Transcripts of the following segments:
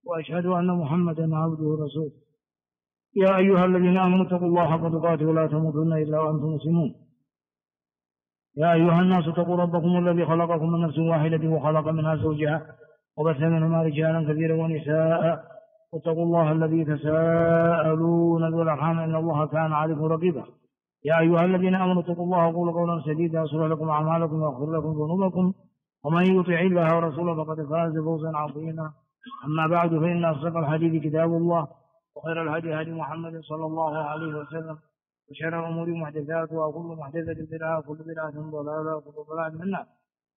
وأشهد أن محمدا عبده ورسوله. يا أيها الذين آمنوا اتقوا الله حق تقاته ولا تموتن إلا وأنتم مسلمون. يا أيها الناس اتقوا ربكم الذي خلقكم من نفس واحدة وخلق منها زوجها وبث منهما رجالا كثيرا ونساء واتقوا الله الذي تساءلون به والأرحام إن الله كان عليكم رقيبا. يا أيها الذين آمنوا اتقوا الله وقولوا قولا سديدا يصلح لكم أعمالكم ويغفر لكم ذنوبكم ومن يطع الله ورسوله فقد فاز فوزا عظيما. أما بعد فإن أصدق الحديث كتاب الله وخير الهدي هدي محمد صلى الله عليه وسلم وشر الأمور محدثاتها وكل محدثة بدعة وكل بدعة ضلالة وكل ضلالة من النار.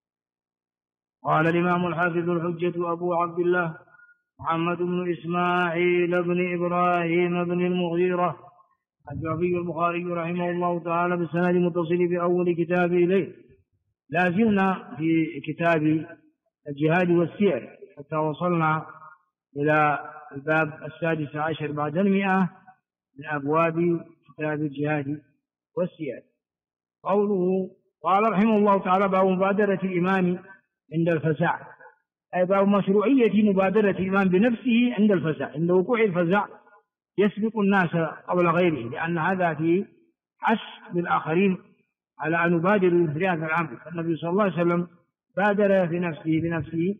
قال الإمام الحافظ الحجة أبو عبد الله محمد بن إسماعيل بن إبراهيم بن المغيرة الجعفي البخاري رحمه الله تعالى بالسند المتصل بأول كتاب إليه. لا زلنا في كتاب الجهاد والسير حتى وصلنا إلى الباب 16 بعد 100 من أبواب كتاب الجهاد والسير. قوله قال رحمه الله تعالى باب مبادرة الإمام عند الفزع، أي باب مشروعية مبادرة الإمام بنفسه عند الفزع، عند وقوع الفزع يسبق الناس قبل غيره، لأن هذا في حث بالآخرين على أن يبادروا في هذا الأمر. النبي صلى الله عليه وسلم بادر بنفسه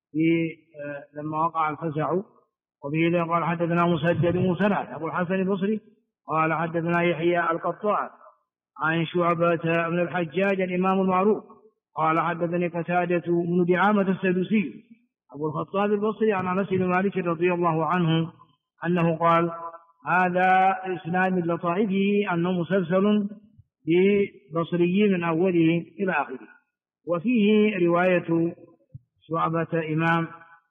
لما وقع الفزع. وبه قال حدثنا مسدد بن مسرهد أبو الحسن البصري قال حدثنا يحيى القطان عن شعبة بن الحجاج الإمام المعروف قال حدثني قتادة بن دعامة السدوسي أبو الخطاب البصري عن أنس بن مالك رضي الله عنه أنه قال هذا إسناد من لطائفه أنه مسلسل ببصري من أوله إلى آخره. وفيه رواية شعبة إمام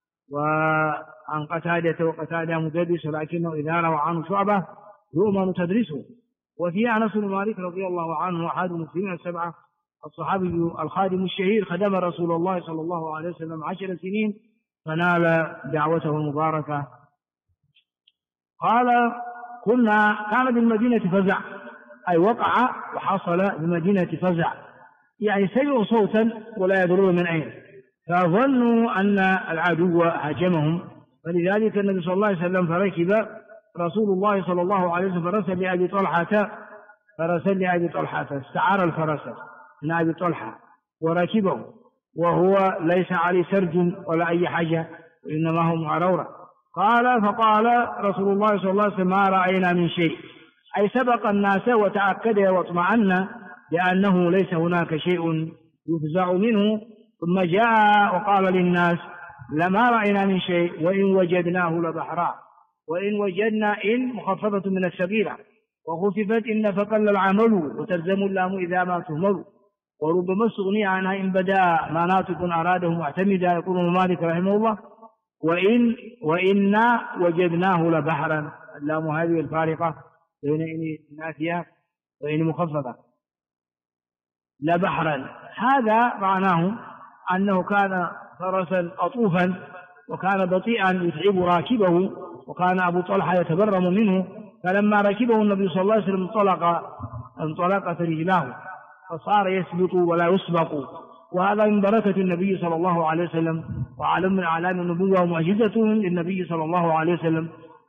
وعن قتادة وقتادة مدرس ولكنه إذا روى عنه شعبة يؤمن تدريسه. وفي أنس بن مالك رضي الله عنه أحد المسلمين السبعة الصحابي الخادم الشهير خدم رسول الله صلى الله عليه وسلم 10 سنين فنال دعوته المباركة. قال كان بالمدينة فزع، أي وقع وحصل بمدينة فزع، يعني سمعوا صوتا ولا يدرون من أين، فظنوا أن العدو هاجمهم، فلذلك النبي صلى الله عليه وسلم فركب رسول الله صلى الله عليه وسلم فرسل لأبي طلحة استعار الفرس من أبي طلحة وركبه وهو ليس عليه سرج ولا أي حاجة وإنما هو معرورة. فقال رسول الله صلى الله عليه وسلم ما رأينا من شيء، أي سبق الناس وتأكد واطمأن لأنه ليس هناك شيء يفزع منه. ثم جاء وقال للناس لما رأينا من شيء وإن وجدناه لبحرا، وإن وجدنا إن مخففة من الثقيلة وخففت إن فقل العمل وتلزم اللام إذا ما تهمل، وربما استغني عنها إن بدا ما ناطق أراده معتمدا. يقول مالك رحمه الله وإنا وجدناه لبحرا، اللام هذه الفارقة بين إن نافية وإن مخففة لبحرا. هذا معناه أنه كان فرسا أطوفا وكان بطيئا يتعب راكبه، وكان أبو طلحة يتبرم منه، فلما ركبه النبي صلى الله عليه وسلم انطلقت رجلاه فصار يسبق ولا يسبق. وهذا من بركة النبي صلى الله عليه وسلم وعلم من أعلام النبوة ومعجزة للنبي صلى الله عليه وسلم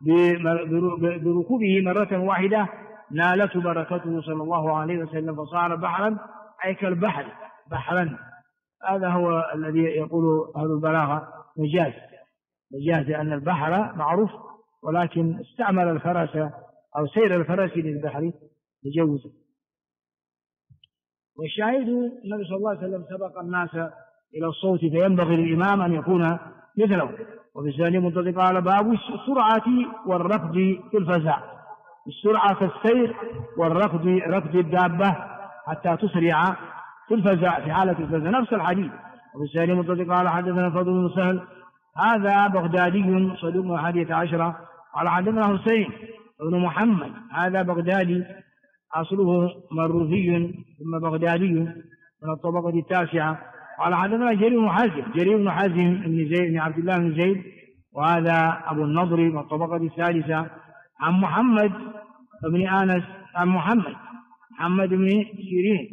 بركوبه مرة واحدة نالته بركته صلى الله عليه وسلم فصار بحرا، أي كالبحر بحرا. هذا هو الذي يقول أهل البلاغة مجاز لأن البحر معروف، ولكن استعمل الفرس أو سير الفرس للبحر لجوزه. والشاهد النبي صلى الله عليه وسلم سبق الناس إلى الصوت فينبغي للإمام أن يكون مثله. وبالثاني منطلق على باب السرعة والركض في الفزع، السرعة في السير ركض الدابة حتى تسرع في الفزع في حالة الفزع نفس الحديث. وبالثاني منطلق على حدثنا فضل بن سهل هذا بغدادي صدوق 11 على حدثنا حسين بن محمد هذا بغدادي أصله مروزي ثم بغدادي من الطبقة 9 على حدثنا جرير بن حازم بن زيد بن عبد الله بن زيد وهذا أبو النضر من الطبقة 3 عن محمد بن أنس عن محمد بن سيرين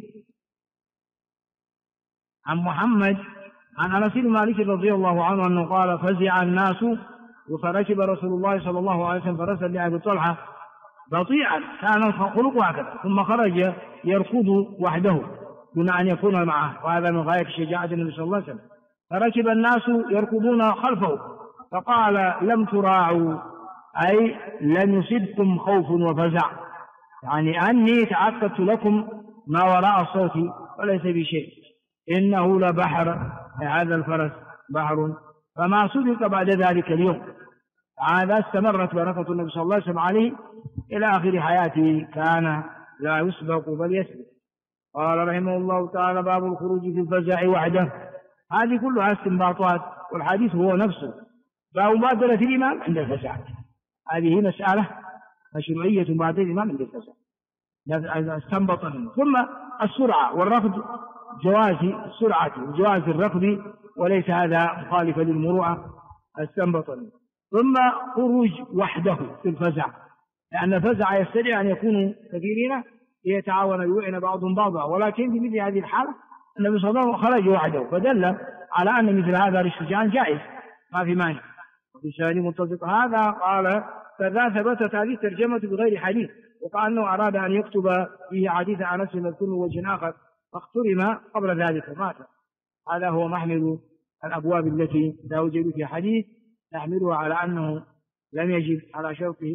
عن محمد عن أنس بن مالك رضي الله عنه أنه قال فزع الناس فركب رسول الله صلى الله عليه وسلم فرسا لأبي طلحة بطيئا كان خلقه هكذا، ثم خرج يركض وحده دون أن يكون معه، وهذا من غاية شجاعة النبي صلى الله عليه وسلم. فركب الناس يركضون خلفه فقال لم تراعوا، أي لم يصبكم خوف وفزع، يعني أني تعقدت لكم ما وراء الصوت وليس بشيء، إنه لبحر، هذا الفرس بحر، فما صدق بعد ذلك اليوم. هذا استمرت بركة النبي صلى الله عليه وسلم عليه إلى آخر حياته، كان لا يسبق بل يسبق. قال رحمه الله تعالى: باب الخروج في الفزع وحده. هذه كلها استنباطات، والحديث هو نفسه، باب مبادرة الإمام عند الفزع. هذه مسألة مشروعية مبادرة الإمام عند الفزع استنبط منه. ثم السرعة والركض، جواز السرعة وجواز الركض، وليس هذا مخالفا للمروءة، استنبط منه. ثم خروج وحده في الفزع، لأن الفزع يستطيع أن يكونوا كثيرين ليتعاون ويعين بعضهم بعضا، ولكن في مثل هذه الحالة النبي صلى الله عليه وسلم خرج وحده، فدل على أن مثل هذا الاشتجاع جائز ما في مانع. وفي سند متفق هذا قال: كذا ثبتت هذه الترجمة بغير حديث، وكأنه أراد أن يكتب فيه حديث عن نفسه مذكور من وجه آخر فاخترم قبل ذلك مات. هذا هو محمل الأبواب التي لا يوجد في حديث، نحملها على أنه لم يجب على شرطه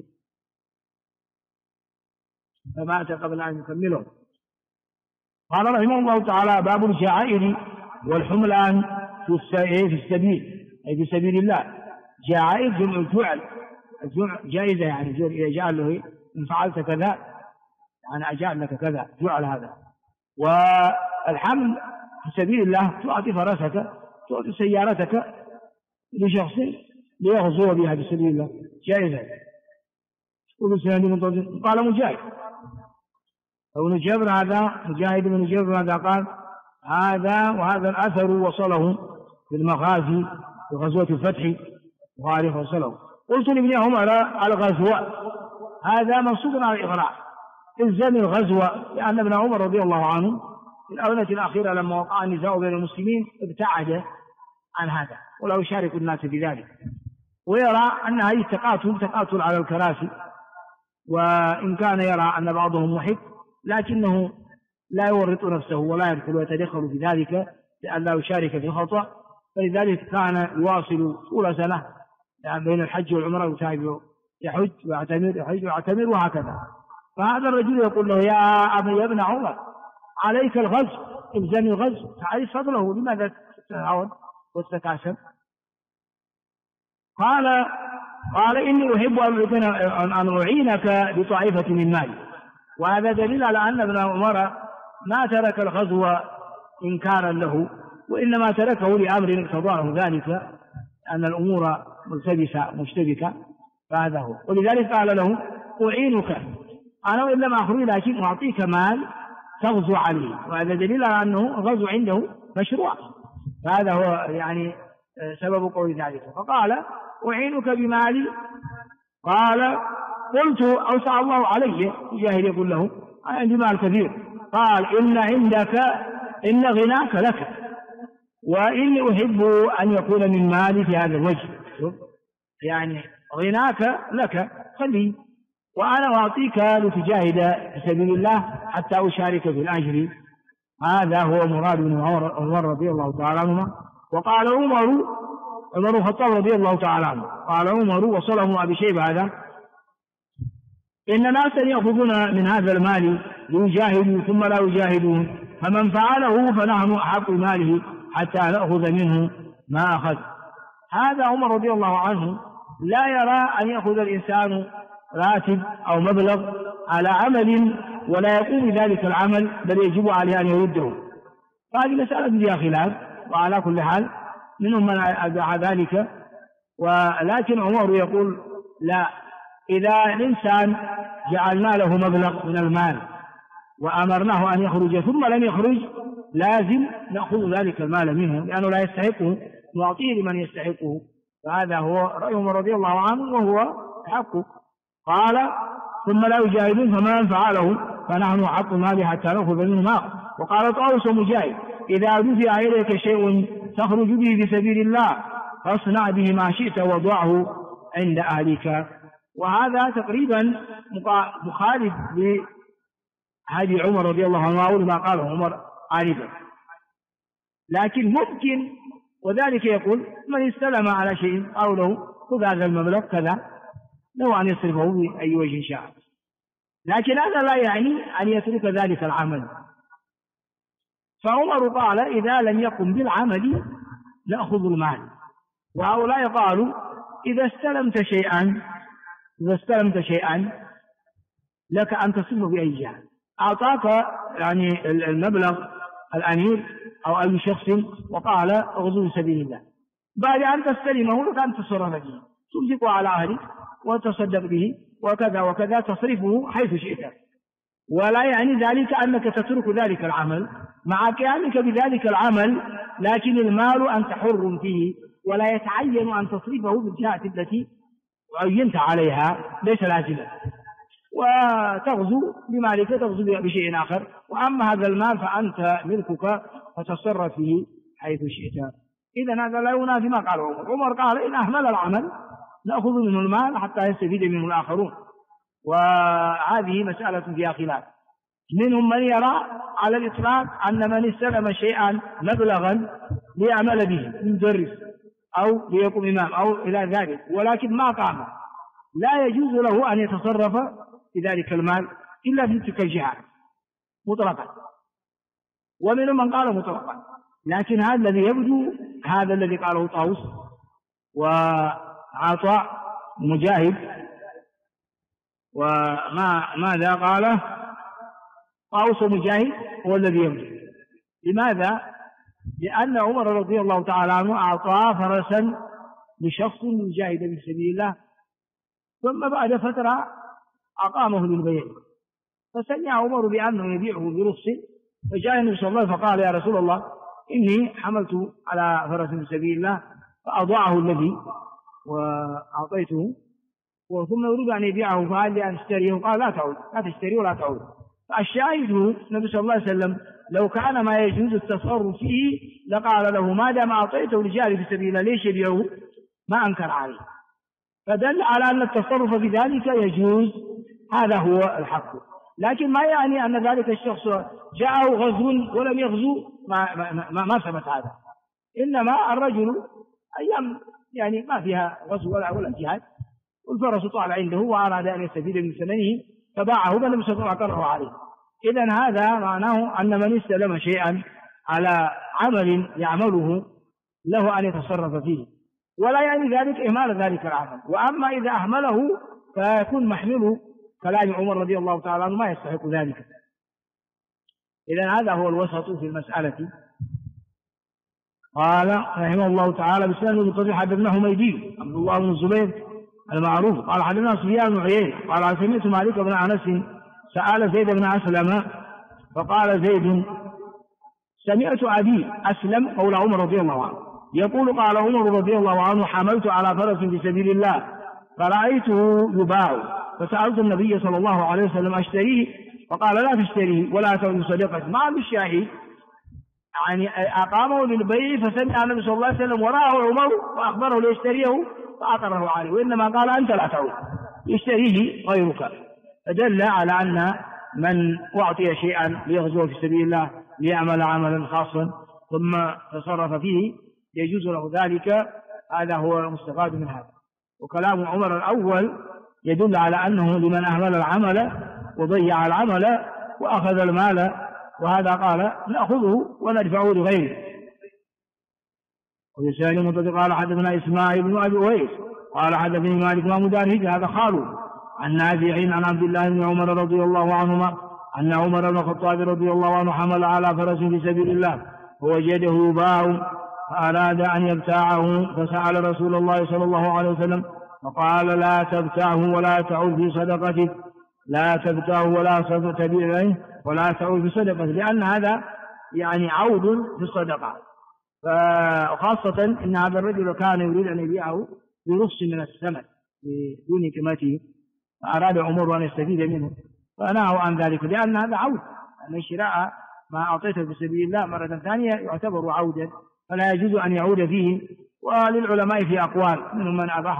فمات قبل أن يكمله. قال رحمه الله تعالى: باب الجعائر والحملان في السبيل، أي في سبيل الله. جعائر جمع الجعل، الجمع جائزة، يعني إذا جعل له إن فعلت كذا أنا أجعل لك كذا، جعل هذا. والحمل في سبيل الله تعطي فرسك، تعطي سيارتك لشخص ليغزو بها في سبيل الله، جائزة. قال مجاهد ابن جبر، هذا مجاهد بن جبر هذا قال هذا، وهذا الأثر وصله في المغازي في غزوة الفتح، وعارف وصله. قلت لابن عمر: الغزوة هذا منصوب على الإغراء، الزم الغزوة، لأن ابن عمر رضي الله عنه في الآونة الأخيرة لما وقع النزاع بين المسلمين ابتعد عن هذا ولا يشارك الناس في ذلك، ويرى أن هذه تقاتل على الكراسي، وإن كان يرى أن بعضهم محب لكنه لا يورط نفسه ولا يدخل ويتدخل في ذلك لأن لا يشارك في الخطأ، فلذلك كان يواصل طول سنة يعني بين الحج والعمرة، يحج ويعتمر وهكذا. فهذا الرجل يقول له: يا ابن عمر عليك الغزو، الزم الغزو، تعرف فضله، لماذا تتعاون وتتكاسل؟ قال: إني أحب أن أعينك بطائفة من مالي. وهذا دليل على أن ابن عمر ما ترك الغزو إنكارا له، وإنما تركه لأمر اقتضاه ذلك، أن الأمور ملتبسة مشتبكة، فهذا هو. ولذلك قال له: أعينك، أنا وإنما أخرج لكن أعطيك مال تغزو عليه، وهذا دليل على أنه الغزو عنده مشروع، فهذا هو يعني سبب قول ذلك. فقال: أعينك بمالي. قال: قلت: أوسع الله علي. جاهل يقول له: أنا عندي مال كثير. قال: إن غناك لك، وإني أحب أن يكون من مالي في هذا الوجه، يعني غناك لك خليه، وأنا أعطيك لتجاهد في سبيل الله حتى أشارك في الأجر. هذا هو مراد بن عمر رضي الله تعالى عنهما. وقال عمر الخطاب رضي الله تعالى عنه، قال عمر وصله أبي شيبة هذا: إن ناسا يأخذون من هذا المال ليجاهدوا ثم لا يجاهدون، فمن فعله فنحن أحق ماله حتى نأخذ منه ما أخذ. هذا عمر رضي الله عنه لا يرى أن يأخذ الإنسان راتب أو مبلغ على عمل ولا يقوم بذلك العمل، بل يجب عليه أن يرده. فهذه مسألة فيها خلاف، وعلى كل حال منهم من أدعى ذلك، ولكن عمر يقول: لا، إذا الإنسان جعلنا له مبلغ من المال وأمرناه أن يخرج ثم لم يخرج، لازم نأخذ ذلك المال منه لأنه لا يستحقه، نعطيه لمن يستحقه. فهذا هو رأي عمر رضي الله عنه وهو حقه. قال: ثم لا يجاهدون فمن فعله فنحن حق المال حتى نأخذ منه ما. وقال طاووس مجاهد: إذا دفع إليك شيء تخرج به في سبيل الله فاصنع به ما شئت وضعه عند أهلك. وهذا تقريبا مخالف لهدي عمر رضي الله عنه أو لما قاله عمر آنفا، لكن ممكن، وذلك يقول من استلم على شيء قالوا له خذ هذا المبلغ كذا، له أن يصرفه بأي وجه شاء، لكن هذا لا يعني أن يترك ذلك العمل. فعمر قال إذا لم يقم بالعمل نأخذ المال. وهؤلاء قالوا إذا استلمت شيئا لك أن تصرفه بأي جهة. أعطاك يعني المبلغ الأمير أو أي شخص وقال اغزو سبيل الله، بعد أن تستلمه لك أن تصرف به، تمسكه على أهلك وتصدق به وكذا وكذا، تصرفه حيث شئت، ولا يعني ذلك أنك تترك ذلك العمل مع قيامك بذلك العمل، لكن المال أنت حر فيه، ولا يتعين أن تصرفه بالجهة التي عينت عليها، ليس لازما، وتغزو بمالك، تغزو بشيء آخر، وأما هذا المال فأنت ملكك فتصرف فيه حيث شئت. إذن هذا لا ينافي ما قال عمر. عمر قال إن أهمل العمل نأخذ منه المال حتى يستفيد منه الآخرون، وهذه مسألة فيها خلاف. منهم من يرى على الإطلاق أن من استلم شيئا مبلغا ليعمل به، مدرس أو ليقوم إمام أو إلى ذلك، ولكن ما قام، لا يجوز له أن يتصرف بذلك المال إلا في تلك الجهات مطلقا. ومنهم من قال مطلقا، لكن هذا الذي يبدو هذا الذي قاله طاووس وعطاء مجاهد، وماذا قاله طاووس ومجاهد هو الذي يبدو. لماذا؟ لأن عمر رضي الله تعالى عنه أعطى فرسا لشخص يجاهد في سبيل الله، ثم بعد فترة أقامه للبيع، فسمع عمر بأنه يبيعه برخص، فجاء النبي صلى الله عليه وسلم فقال يا رسول الله إني حملت على فرس في سبيل الله فأضاعه الذي وأعطيته، ثم يريد أن يبيعه، فهل لي أن أشتريه؟ قال لا تعود، لا تشتريه ولا تعود. فالشاهد النبي صلى الله عليه وسلم لو كان ما يجوز التصرف فيه لقال له ما دام أعطيته لجاري في سبيل الله ليش يبيعه؟ ما أنكر عليه، فدل على أن التصرف في ذلك يجوز، هذا هو الحق. لكن ما يعني أن ذلك الشخص جاءه غزو ولم يغزو، ما ثبت هذا. إنما الرجل أيام يعني ما فيها غزو ولا جهاد، والفرس طال عنده وأراد أن يستفيد من ثمنه فباعه، فلم يستطع أقره عليه. إذن هذا معناه أن من استلم شيئا على عمل يعمله له أن يتصرف فيه، ولا يعني ذلك إهمال ذلك العمل. وأما إذا أهمله فيكون محمل كلام عمر رضي الله تعالى عنه ما يستحق ذلك. إذن هذا هو الوسط في المسألة. قال رحمه الله تعالى بسنده المتصل حدثنا حميدي عبد الله بن الزبير المعروف قال حدثنا سفيان بن عيينة قال سمعت مالك بن أنس سأل زيد بن أسلم فقال زيد سمعت أبي أسلم قول عمر رضي الله عنه يقول قال عمر رضي الله عنه حملت على فرس في سبيل الله فرأيته يباع فسألت النبي صلى الله عليه وسلم أشتريه فقال لا تشتريه ولا تعود صدقة. مع الشاهد يعني أقامه للبيع فسمع النبي صلى الله عليه وسلم وراه عمر وأخبره ليشتريه فأقره عليه، وإنما قال أنت لا تعود يشتريه غيرك، فدل على أن من أعطي شيئا ليغزو في سبيل الله ليعمل عملا خاصا ثم تصرف فيه يجوز له ذلك. هذا هو المستفاد من هذا. وكلام عمر الأول يدل على أنه لمن أهمل العمل وضيع العمل وأخذ المال، وهذا قال نأخذه وندفعه لغيره. ويسأل مطلق قال حدثنا إسماعيل بن أبي أويس قال حدثني مالك ما مداره هذا خاله عن نافع عن عبد الله بن عمر رضي الله عنهما أن عمر بن الخطاب رضي الله عنه حمل على فرس في سبيل الله فوجده يباع فأراد أن يبتاعه فسأل رسول الله صلى الله عليه وسلم فقال لا تبتعه ولا تعود في صدقتك، لا تبتعه ولا تعود في صدقتك، لأن هذا يعني عود في الصدقة. وخاصة إن هذا الرجل كان يريد أن يبيعه برخص من الثمن بدون قيمته، فأراد عمر أن يستفيد منه فنهوا عن ذلك، لأن هذا عود، أن شراء ما أعطيته في سبيل الله مرة ثانية يعتبر عودا فلا يجوز أن يعود فيه. وللعلماء في أقوال، منهم من أباح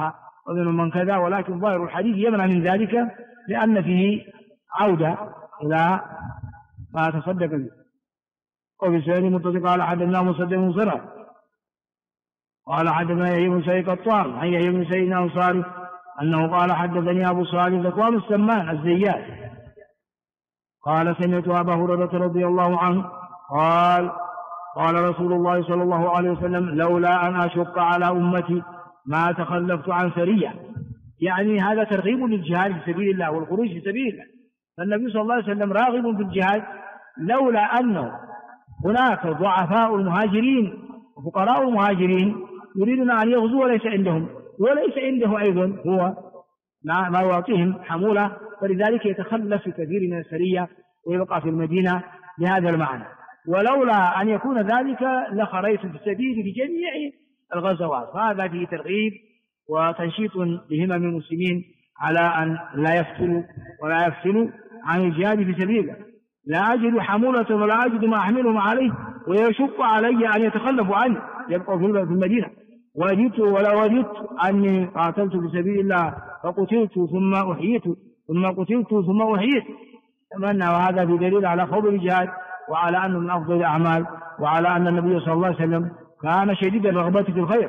ومنهم من كذا، ولكن ظاهر الحديث يمنع من ذلك لأن فيه عودة إلى ما تصدق به. وفي سنة متصل قال حدثنا مسدد بن صرح قال حدثنا يحيى بن سعيد قطان عن يحيى بن سعيد الأنصاري أنه قال حدثني أبو صالح ذكوان السمان الزيات قال سمعت أبا هريرة رضي الله عنه قال قال رسول الله صلى الله عليه وسلم لولا أن أشق على أمتي ما تخلفت عن سرية. يعني هذا ترغيب للجهاد في سبيل الله والخروج في سبيل الله، فالنبي صلى الله عليه وسلم راغب في الجهاد، لولا أنه هناك ضعفاء المهاجرين وفقراء المهاجرين يريدون أن يغزوا وليس عنده أيضا هو ما يعطيهم حمولة، فلذلك يتخلف في كثير من السرية ويبقى في المدينة بهذا المعنى. ولولا أن يكون ذلك لخرجت في السبيل في جميع الغزوات. فهذا فيه ترغيب وتنشيط لهمم المسلمين على أن لا يفتلوا ولا يفتنوا عن الجهاد في سبيل الله. لا أجد حمولة ولا أجد ما أحملهم عليه ويشق علي أن يتخلفوا عنه يبقوا في المدينة. وجدت أني قاتلت في سبيل الله فقتلت ثم أحييت ثم قتلت ثم أحييت. أتمنى، وهذا في دليل على فضل الجهاد وعلى أنه من أفضل الأعمال، وعلى أن النبي صلى الله عليه وسلم كان شديد الرغبة في الخير.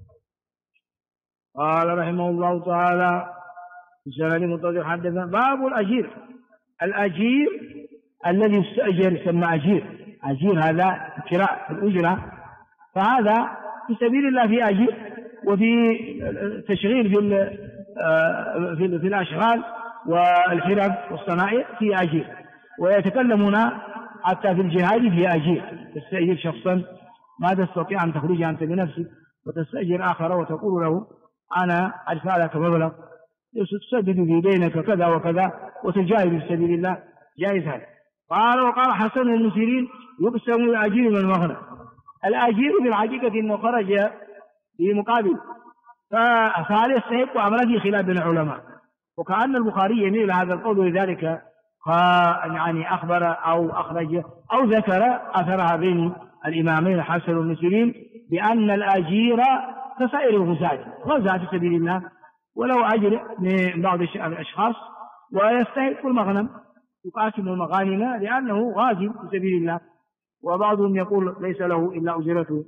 قال رحمه الله تعالى في سنن متصل حدثنا باب الأجير الذي يستأجر يسمى أجير هذا كراء الأجرة، فهذا في سبيل الله في أجير، وفي تشغيل في الأشغال والحرف والصنائع في أجير، ويتكلمون حتى في الجهاد في أجير. تستأجر شخصا ما تستطيع أن تخرج أنت بنفسك وتستأجر آخر وتقول له أنا أدفع لك مبلغ تسدد في دينك كذا وكذا وتجاهد في سبيل الله، جائز هذا. وقال حسن بن سيرين يقسم الأجير من المغنم. الأجير بالحقيقة أنه خرج في مقابل، فهذا يستحق عمله خلاف بين العلماء، وكأن البخاري يميل إلى هذا القول، ولذلك يعني أخبر أو أخرج أو ذكر أثرها بين الإمامين حسن بن سيرين بأن الأجير كسائر الغزاة في سبيل الله، ولو أجر من بعض الأشخاص ويستحق المغنم يقاسم المغانم لأنه غازي في سبيل الله، وبعضهم يقول ليس له إلا أجرته.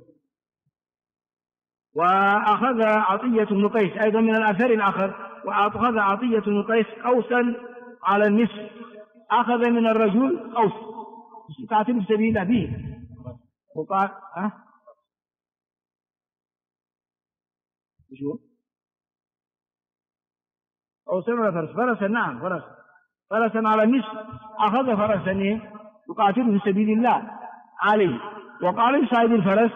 وأخذ عطية بن قيس أيضا من الأثر الآخر، وأخذ عطية بن قيس أوسا على النصف، أخذ من الرجل أوس قاتل في سبيل الله به، وقال أوسا ولا فرسا؟ نعم فرسا على النصف، أخذ فرسا يقاتل في سبيل الله عليه. وقال لصاحب الفرس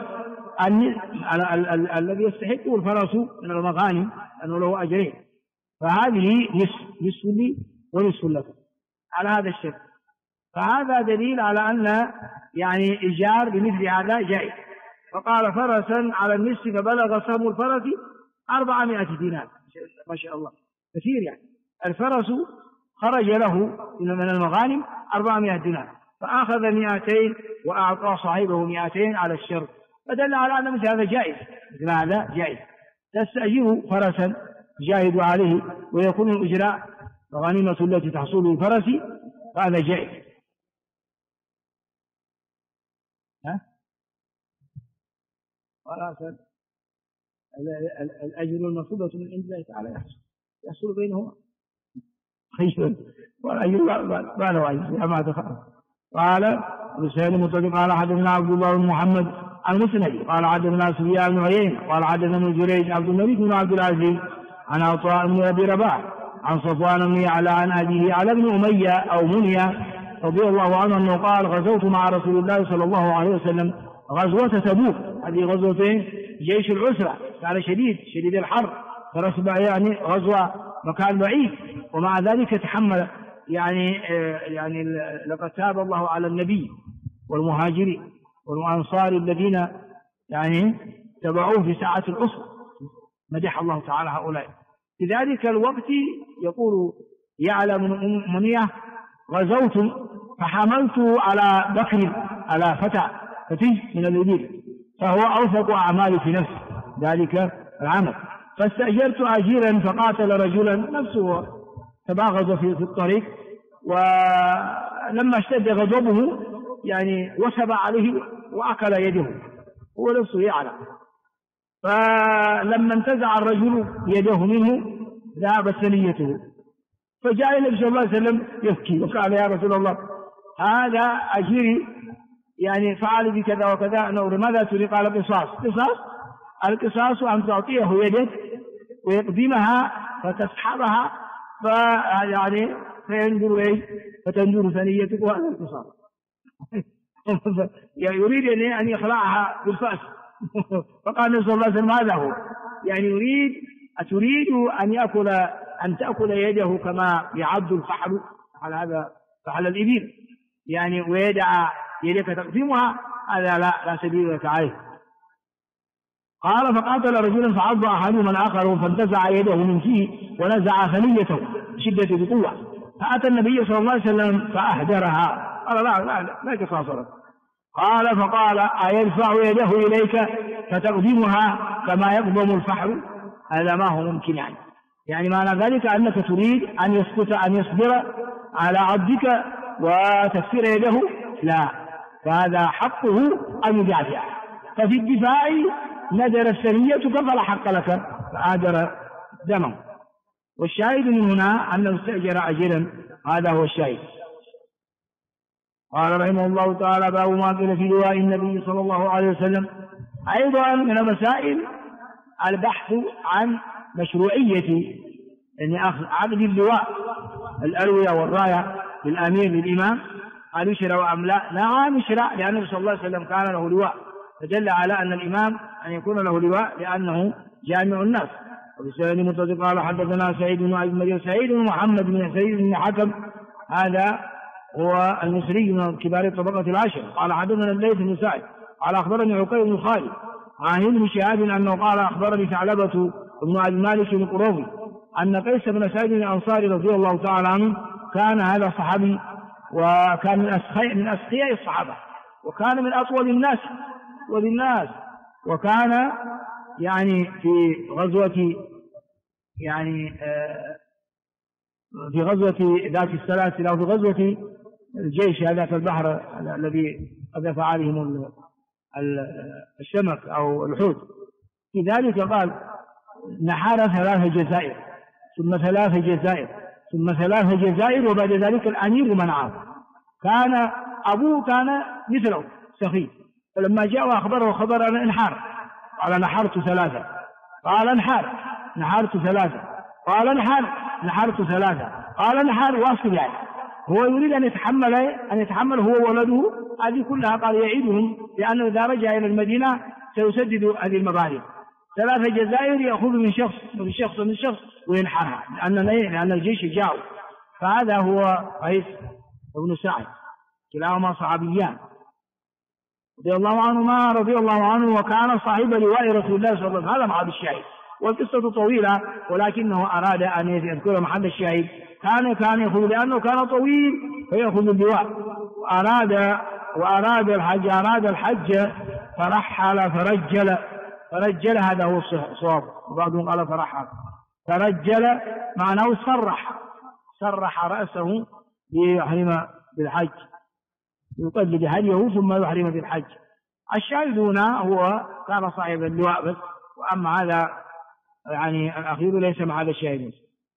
الذي يستحقه الفرس من المغانم أنه له أجرين، فهذه نصف لي ونصف لك على هذا الشرط. فهذا دليل على أن يعني إيجار بمثل هذا جائز. فقال فرسا على النصف فبلغ سهم الفرس 400 دينار، ما شاء الله كثير. يعني الفرس خرج له من المغانم 400 دينار، فأخذ 200 وأعطى صاحبه 200 على الشرط، فدل على أن مثل هذا جائز. مثل هذا جائز، تستأجر فرسا جاهد عليه ويكون الإجراء غنيمة التي تحصل للفرس، فهذا جائز. فرسا الأجر المفروضة من عند الله تعالى يحصل بينهما خير، والأجر ما له أجر ما تخاف. قال رسالة مطلق قال حدثنا عبد الله بن محمد المسندي قال حدثنا سفيان بن عيينة قال حدثنا ابن جريج عبد الملك بن عبد العزيز عن عطاء بن أبي رباح عن صفوان بن يعلى عن أبيه على بن أمية أو منية رضي الله عنه أنه قال غزوت مع رسول الله صلى الله عليه وسلم غزوة تبوك. هذه غزوتين جيش العسرة، كان شديد الحر، فرسب يعني غزوة مكان بعيد، ومع ذلك تحمل يعني لقد تاب الله على النبي والمهاجرين والأنصار الذين يعني تبعوه في ساعة العسرة، مدح الله تعالى هؤلاء. في ذلك الوقت يقول يعلى بن منية غزوت فحملت على بكر على فتى من الإبل، فهو أوثق أعمالي في نفسه ذلك العمل، فاستأجرت أجيرا فقاتل رجلا نفسه تباغض في الطريق، ولما اشتد غضبه يعني وثب عليه وأكل يده، هو نفسه يعلم. فلما انتزع الرجل يده منه ذهبت ثنيته، فجاء النبي صلى الله عليه وسلم يبكي وقال يا رسول الله هذا أجيري يعني فعل بكذا وكذا، ماذا تريد؟ قال قصاص. القصاص أن تعطيه يدك ويقدمها فتسحبها يعني فينظر إيه فتنظر ثنيتك، وهذا القصاص. يعني يريد أن يخلعها بالفأس. فقال النبي صلى الله عليه وسلم هذا هو، يعني أتريد أن تأكل يده كما يعض الفحل على هذا فحل الإبل يعني، ويدع يدك تقدمها، هذا لا سبيل لك عليه. قال فقاتل رجلا فعض أحدهما الآخر فانتزع يده من فيه ونزع ثنيته بشدة بقوة، فأتى النبي صلى الله عليه وسلم فأهدرها. قال لا قصاص. قال فقال أيدفع يده إليك فتقدمها كما يقدم الفحل؟ هذا ما هو ممكن يعني معنى ذلك أنك تريد أن يصبر على عبدك وتكسر يده؟ لا، فهذا حقه أن يدافع. ففي الدفاع ندر الثنية فلا حق لك، فآدر دمه. والشاهد من هنا أنه استأجر أجرا، هذا هو الشاهد. قال رحمه الله تعالى باب ما قيل في لواء النبي صلى الله عليه وسلم. أيضا من المسائل البحث عن مشروعية يعني عقد اللواء، الألوية والراية للأمير للإمام، هل يشرع أم لا؟ نعم يشرع، لأن النبي صلى الله عليه وسلم كان له لواء، فدل على أن الإمام أن يكون له لواء لأنه جامع الناس. وبسند متصل قال حدثنا سعيد بن أبي مريم سعيد بن محمد بن سعيد بن حكم، هذا هو المصري من كبار الطبقة العشر. قال حدثنا الليث بن سعد قال أخبرني عقيل بن خالد عن ابن شهاب أنه قال أخبرني ثعلبة بن أبي مالك القروي أن قيس بن سعيد الأنصاري رضي الله تعالى عنه كان هذا صحابي، وكان من أسخياء الصحابة، وكان من أطول الناس وللناس، وكان يعني في غزوة في غزوة ذات السلاسل أو في غزوة الجيش هذاك البحر الذي قذف عليهم الشمك أو الحوت، في ذلك قال نحر 3 جزائر ثم 3 جزائر ثم 3 جزائر، وبعد ذلك الأمير منعه. كان أبوه كان مثله سخي، فلما جاء وأخبره خبر أن انحار، قال نحرت 3، قال انحر نحرت 3، قال انحر نحرت 3، قال انحر واصل. يعني هو يريد أن يتحمل هو وولده هذه كلها. قال يعيدهم لأنه إذا رجع إلى المدينة سيسدد هذه المبالغ. 3 جزائر يأخذ من شخص ومن شخص وينحرها، لأن الجيش جاءوا. فهذا هو قيس بن سعد، كلاهما صحابيان رضي الله عنه، وكان صاحب لواء رسول الله صلى الله عليه وسلم. هذا محل الشاهد، والقصة طويلة ولكنه أراد أن يذكر محل الشاهد. كان يأخذ لأنه كان طويل فيأخذ اللواء، وأراد الحج فرحل فرجل هذا هو الصواب، وبعضهم قال فرجل معناه سرح رأسه ليحرم بالحج، يقلد هديه ثم يحرم بالحج. الشاهد هنا هو كان صاحب اللواء بس، وأما هذا يعني الأخير ليس مع هذا الشاهد.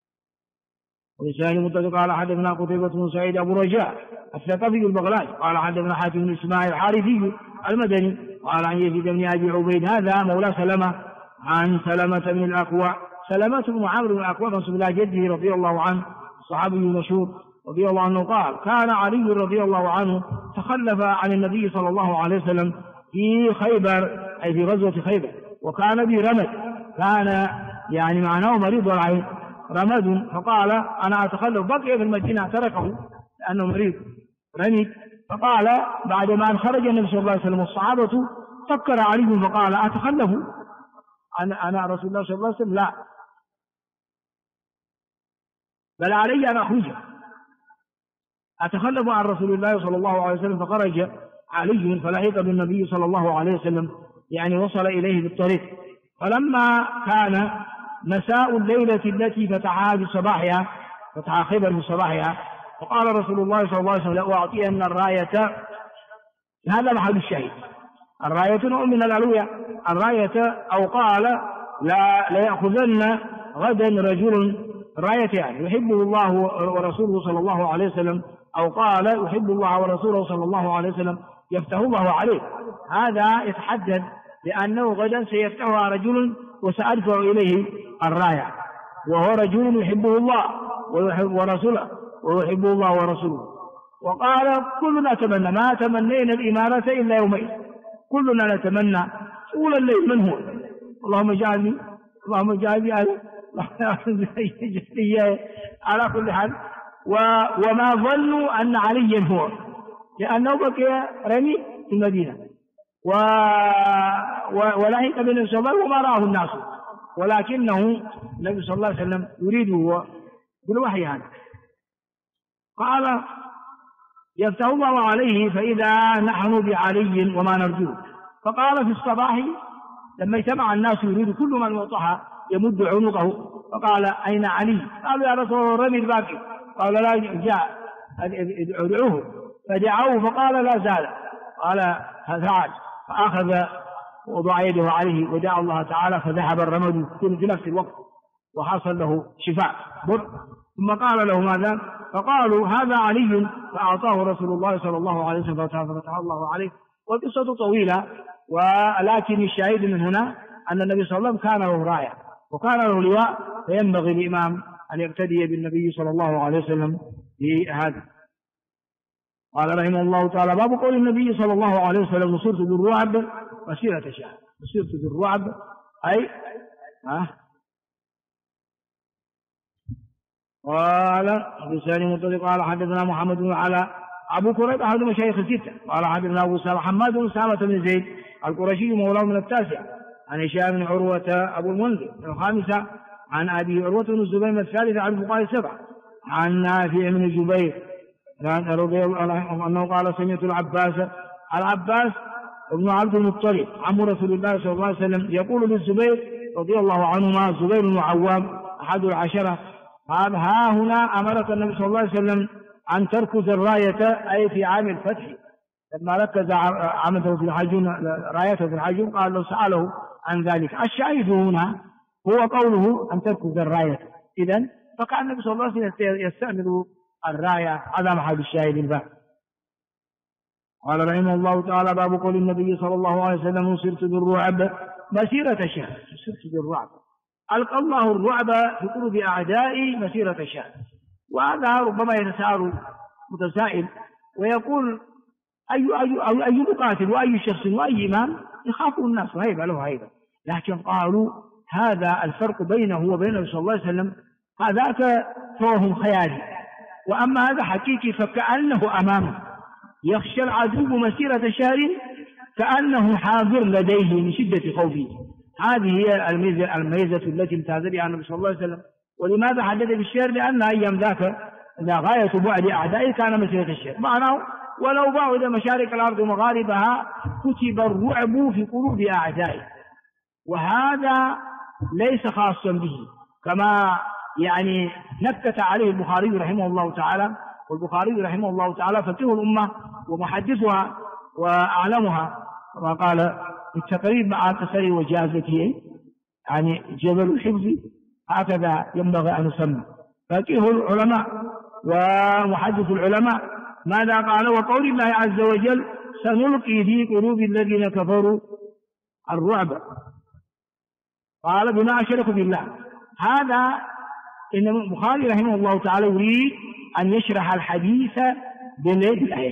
ولسان متفق قال حدثنا قتيبة بن سعيد أبو رجاء الثقفي البغلاني قال حدثنا حاتم بن إسماعيل الحارثي المدني قال عن يزيد بن أبي عبيد هذا مولى سلمة عن سلمة بن الأكوع، سلمة بن عمرو بن الأكوع منسوب إلى جده رضي الله عنه، الصحابي المشهور رضي الله عنه. قال كان علي رضي الله عنه تخلف عن النبي صلى الله عليه وسلم في خيبر، أي في غزوة خيبر، وكان برمد، كان يعني معناه مريض العين رمد، فقال أنا أتخلف، بقي في المدينة تركه لأنه مريض رمد. فقال بعدما أن خرج النبي صلى الله عليه وسلم والصحابة فكر علي فقال أتخلف أنا رسول الله صلى الله عليه وسلم؟ لا، بل علي أن أخرج، أتخلف عن رسول الله صلى الله عليه وسلم. فخرج علي فلحق بالنبي صلى الله عليه وسلم، يعني وصل إليه بالطريق. فلما كان مساء الليلة التي فتحها بصباحها، فتح خيبر بصباحها، فقال رسول الله صلى الله عليه وسلم لأعطين الراية، هذا محل الشهيد، الراية نوع من الألوية، الراية، أو قال لا يأخذن غدا رجل راية، يعني يحبه الله ورسوله صلى الله عليه وسلم، أو قال يحب الله ورسوله صلى الله عليه وسلم يفتح الله عليه. هذا يتحدث لأنه غدا سيفتحها رجل وسأدفع إليه الراية، وهو رجل يحبه الله ويحب ورسوله ويحبه الله ورسوله. وقال كلنا نتمنى، ما تمنينا الإمارة إلا يومين، كلنا نتمنى طول الليل. من هو؟ اللهم اجعلني على كل حال. وما ظنوا أن عليا هو، لأنه بقي رمي في المدينة ولحق بالنبي صلى الله عليه وسلم وما رآه الناس، ولكنه النبي صلى الله عليه وسلم يريده بالوحي هذا. قال يفتح الله عليه فإذا نحن بعلي وما نرجوه. فقال في الصباح لما اجتمع الناس يريد كل من وطها يمد عنقه، فقال أين علي؟ قالوا يا رسول الله رمي الباقي. قال لا، جاء ادعوه، فدعوه فقال لا زال. قال فعل، فأخذ وضع يده عليه ودعا الله تعالى فذهب الرمد في نفس الوقت وحصل له شفاء. ثم قال له ماذا؟ فقالوا هذا علي، فأعطاه رسول الله صلى الله عليه وسلم ففتح الله عليه. والقصة طويلة، ولكن الشاهد من هنا أن النبي صلى الله عليه وسلم كان له راية وكان له لواء، فينبغي الإمام أن يقتدي بالنبي صلى الله عليه وسلم في هذا. قال رحمه الله تعالى باب قول النبي صلى الله عليه وسلم نصرت بالرعب مسيرة شهر. نصرت بالرعب أي قال بلسان مطلق. قال حدثنا محمد بن علاء أبو كريب أحد مشايخ الستة. قال حدثنا أبو سلمة حماد بن سلمة بن زيد القرشي مولاه من التاسع، عن هشام بن عروة أبو المنذر الخامسة، عن أبي عروة بن الزبير من الثالثة، عن الفقهاء السبعة، عن نافع بن جبير رضي الله عنه أنه قال سمعت العباس ابن عبد المطلب عم رسول الله صلى الله عليه وسلم يقول للزبير رضي الله عنهما، الزبير بن العوام أحد العشرة، قال ها هنا أمرك النبي صلى الله عليه وسلم أن تركز الراية، أي في عام الفتح لما ركز عمده في الحجون رايته في الحجون، قال لو سأله عن ذلك. الشاهد هنا هو قوله أن تركز الراية، إذن فكان النبي صلى الله عليه وسلم يستعمل الراية، هذا محل الشاهد الباب. قال رحمه الله تعالى باب قول النبي صلى الله عليه وسلم نصرت بالرعب مسيرة شهر. نصرت بالرعب، ألقى الله الرعب في قلوب أعدائي مسيرة شهر. وهذا ربما يتساءل متسائل ويقول أي مقاتل وأي شخص وأي إمام يخاف الناس وهيبة له هيبة، لكن قالوا هذا الفرق بينه وبين النبي صلى الله عليه وسلم، هذاك فوهم خيالي، وأما هذا حقيقي، فكأنه أمامه يخشى العدو مسيرة شهر كأنه حاضر لديه من شدة خوفه. هذه هي الميزة التي امتاز بها النبي صلى الله عليه وسلم. ولماذا حدد بالشهر؟ لأن أيام ذاك إذا غاية بعد أعدائه كان مسيرة الشهر، معناه ولو بعد مشارق الأرض ومغاربها كتب الرعب في قلوب أعدائه. وهذا ليس خاصا به، كما يعني نكت عليه البخاري رحمه الله تعالى. والبخاري رحمه الله تعالى فقيه الأمة ومحدثها وأعلمها، كما قال التقريب مع التسري وجازته، يعني جبل الحفظ هكذا ينبغي أن يسمى، فقيه العلماء ومحدث العلماء. ماذا قال؟ وقول الله عز وجل سنلقي في قلوب الذين كفروا الرعب، قال بما أشركوا بالله. هذا إن البخاري رحمه الله تعالى يريد أن يشرح الحديث بالآية.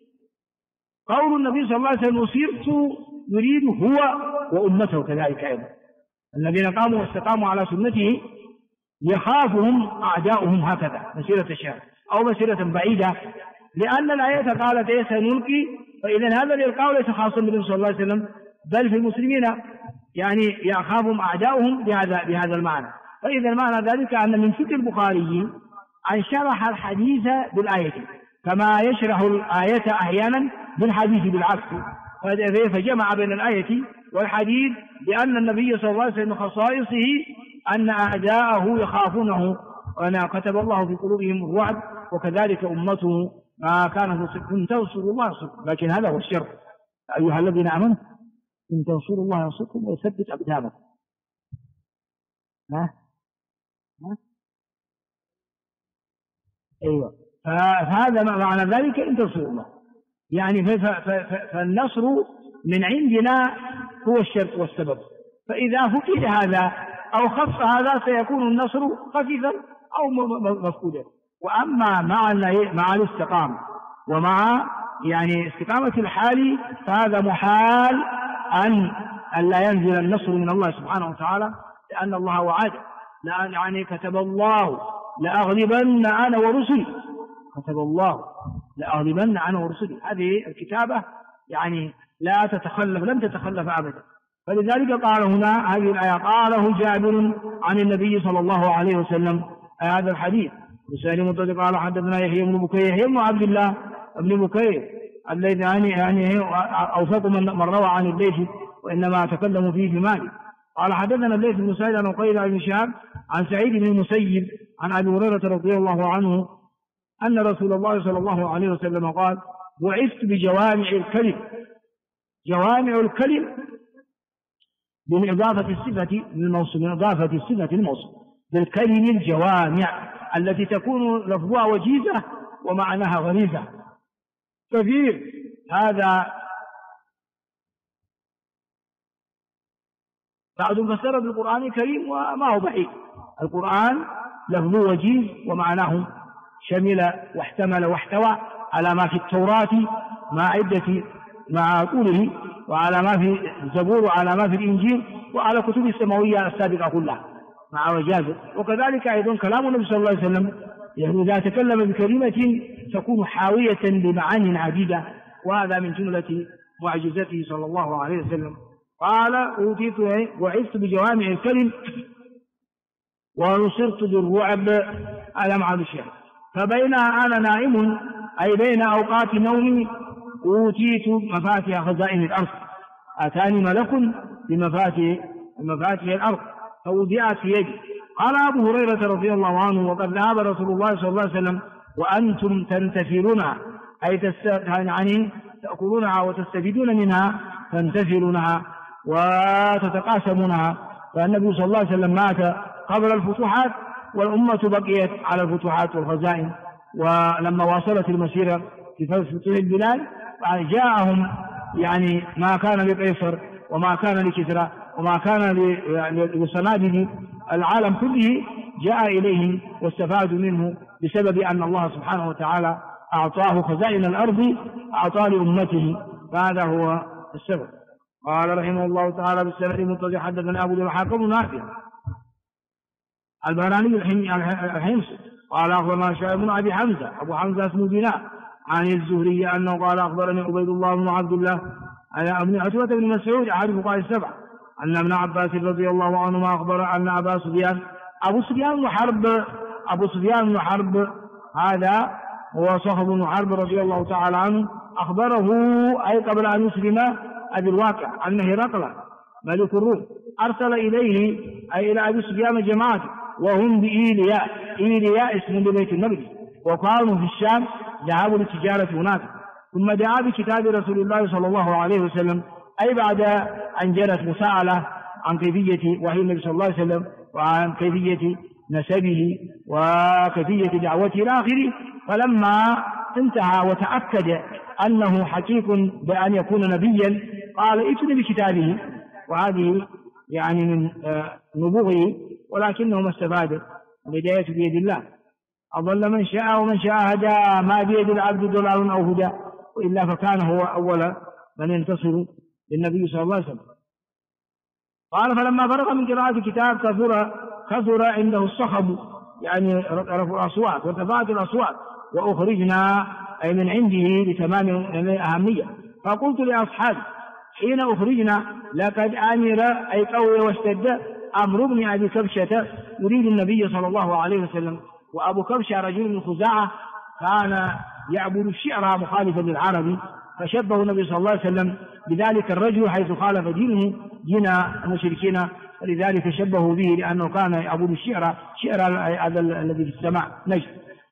قول النبي صلى الله عليه وسلم نصرت يريد هو وأمته كذلك أيضا، الذين قاموا واستقاموا على سنته يخافهم أعداؤهم هكذا مسيرة الشهر أو مسيرة بعيدة، لأن الآية قالت سنلقي، فإذا هذا الإلقاء ليس خاصا بالنبي صلى الله عليه وسلم بل في المسلمين، يعني يخافهم أعداؤهم بهذا المعنى. فإذا معنى ذلك أن من فقه البخاري أن شرح الحديث بالآية كما يشرح الآية أحيانا بالحديث بالعكس، فجمع بين الآية والحديث، لأن النبي صلى الله عليه وسلم خصائصه أن أعداءه يخافونه، وأن كتب الله في قلوبهم الرعب، وكذلك أمته ما كانت إن تنصروا الله ينصركم. لكن هذا هو الشر. أيها الذين آمنوا إن تنصروا الله ينصركم ويثبت أقدامكم. أيوة. فهذا معنى ذلك إن تنصروا الله، يعني فالنصر من عندنا هو الشرط والسبب، فإذا فقد هذا أو خف هذا سيكون النصر خفيفا أو مفقودا. وأما مع الاستقامة ومع يعني استقامة الحال فهذا محال أن لا ينزل النصر من الله سبحانه وتعالى، لأن الله وعد، يعني كتب الله لأغلبن أنا ورسلي، كتب الله لأغلبن أنا ورسلي. هذه الكتابة يعني لا تتخلف، لم تتخلف أبدا. فلذلك قال هنا هذه الآية قاله جابر عن النبي صلى الله عليه وسلم هذا الحديث. وسالم قال حدثنا يحيى بن بكير، يحيى بن عبد الله بن بكير الذي يعني أوثق من روى عن الليث، وإنما تكلموا فيه في مالك. قال حدثنا الليث بن سعيد عن عقيل بن شهاب عن سعيد بن المسيب عن أبي هريرة رضي الله عنه أن رسول الله صلى الله عليه وسلم قال بعثت بجوامع الكلم. جوامع الكلم من إضافة الصفة للموصول، من إضافة الصفة للموصول بالكلم الجوامع التي تكون لفظها وجيزة ومعناها غليظة كثير. هذا بعض فسر بالقرآن الكريم وما هو بعيد. القرآن لفظه وجيز ومعناه شمل واحتمل واحتوى على ما في التوراة مع عدة مع طوله، وعلى ما في الزبور، وعلى ما في الإنجيل، وعلى كتب السماوية السابقة كلها مع وجازه. وكذلك أيضا كلام النبي صلى الله عليه وسلم يعني إذا تكلم بكلمة تكون حاوية بمعاني عديدة، وهذا من جملة معجزته صلى الله عليه وسلم. قال أوتيت وعثت بجوامع الكلم ونصرت بالرعب على معاد الشيخ. فبين أنا نائم أي بين أوقات نومي أوتيت مفاتيح خزائن الأرض، أتاني ملك بمفاتيح الأرض فوضعت في يدي. قال أبو هريرة رضي الله عنه وقد ذهب رسول الله صلى الله عليه وسلم وأنتم تنتفرونها أي يعني تأكلونها وتستفيدون منها، تنتفرونها وتتقاسمونها. فالنبي صلى الله عليه وسلم مات قبل الفتوحات، والأمة بقيت على الفتوحات والخزائن. ولما واصلت المسيرة في فتح البلاد جاءهم يعني ما كان لقيصر وما كان لكسرى وما كان لصناديد العالم كله جاء إليهم واستفادوا منه بسبب أن الله سبحانه وتعالى أعطاه خزائن الأرض، أعطاه لأمته، فهذا هو السبب. قال رحمه الله تعالى بالسند المتصل حدثنا أبو الحاكم بن نافع البهراني الحمصي قال أخبرنا شعيب بن أبي حمزة، أبو حمزة اسمه بناء، عن الزهري أنه قال أخبرني عبيد الله بن عبد الله على ابن عتبة بن مسعود أحد فقهاء السبعة أن ابن عباس رضي الله عنهما أخبر أن أبو سفيان بن حرب هذا هو صخب بن حرب رضي الله تعالى عنه أخبره أي قبل أن يسلم أبي الواقع أن هرقل ملك الروم أرسل إليه أي إلى أبي سفيان جماعة وهم بإيلياء، إيلياء اسم ببيت المقدس، وكانوا في الشام ذهبوا للتجارة هناك. ثم دعا بكتاب رسول الله صلى الله عليه وسلم أي بعد أن جرت مساءلة عن كيفية وحي النبي صلى الله عليه وسلم وعن كيفية نسبه وكيفية دعوته إلى آخره. فلما انتهى وتأكد أنه حقيق بأن يكون نبيا قال ائتني بكتابه، وهذه يعني من نبوغه، ولكنه ما استفاد. الهداية بيد الله، أضل من شاء ومن شاء هدى، ما بيد العبد ضلال أو هدى، وإلا فكان هو أول من ينتصر للنبي صلى الله عليه وسلم. قال فلما فرغ من قراءة الكتاب كثر عنده الصخب، يعني رفع الأصوات وارتفعت الأصوات، وأخرجنا أي من عنده لتمام الأهمية. فقلت لأصحابي حين أخرجنا لقد آمر أي قوي واشتد أمر ابن أبي كبشة يريد النبي صلى الله عليه وسلم. وأبو كبشة رجل من خزاعة كان يعبد الشعر مخالفا للعرب، فشبه النبي صلى الله عليه وسلم بذلك الرجل حيث خالف دينه دين المشركين ولذلك شبهوا به لأنه كان يعبد الشعر الذي في السماء نجم.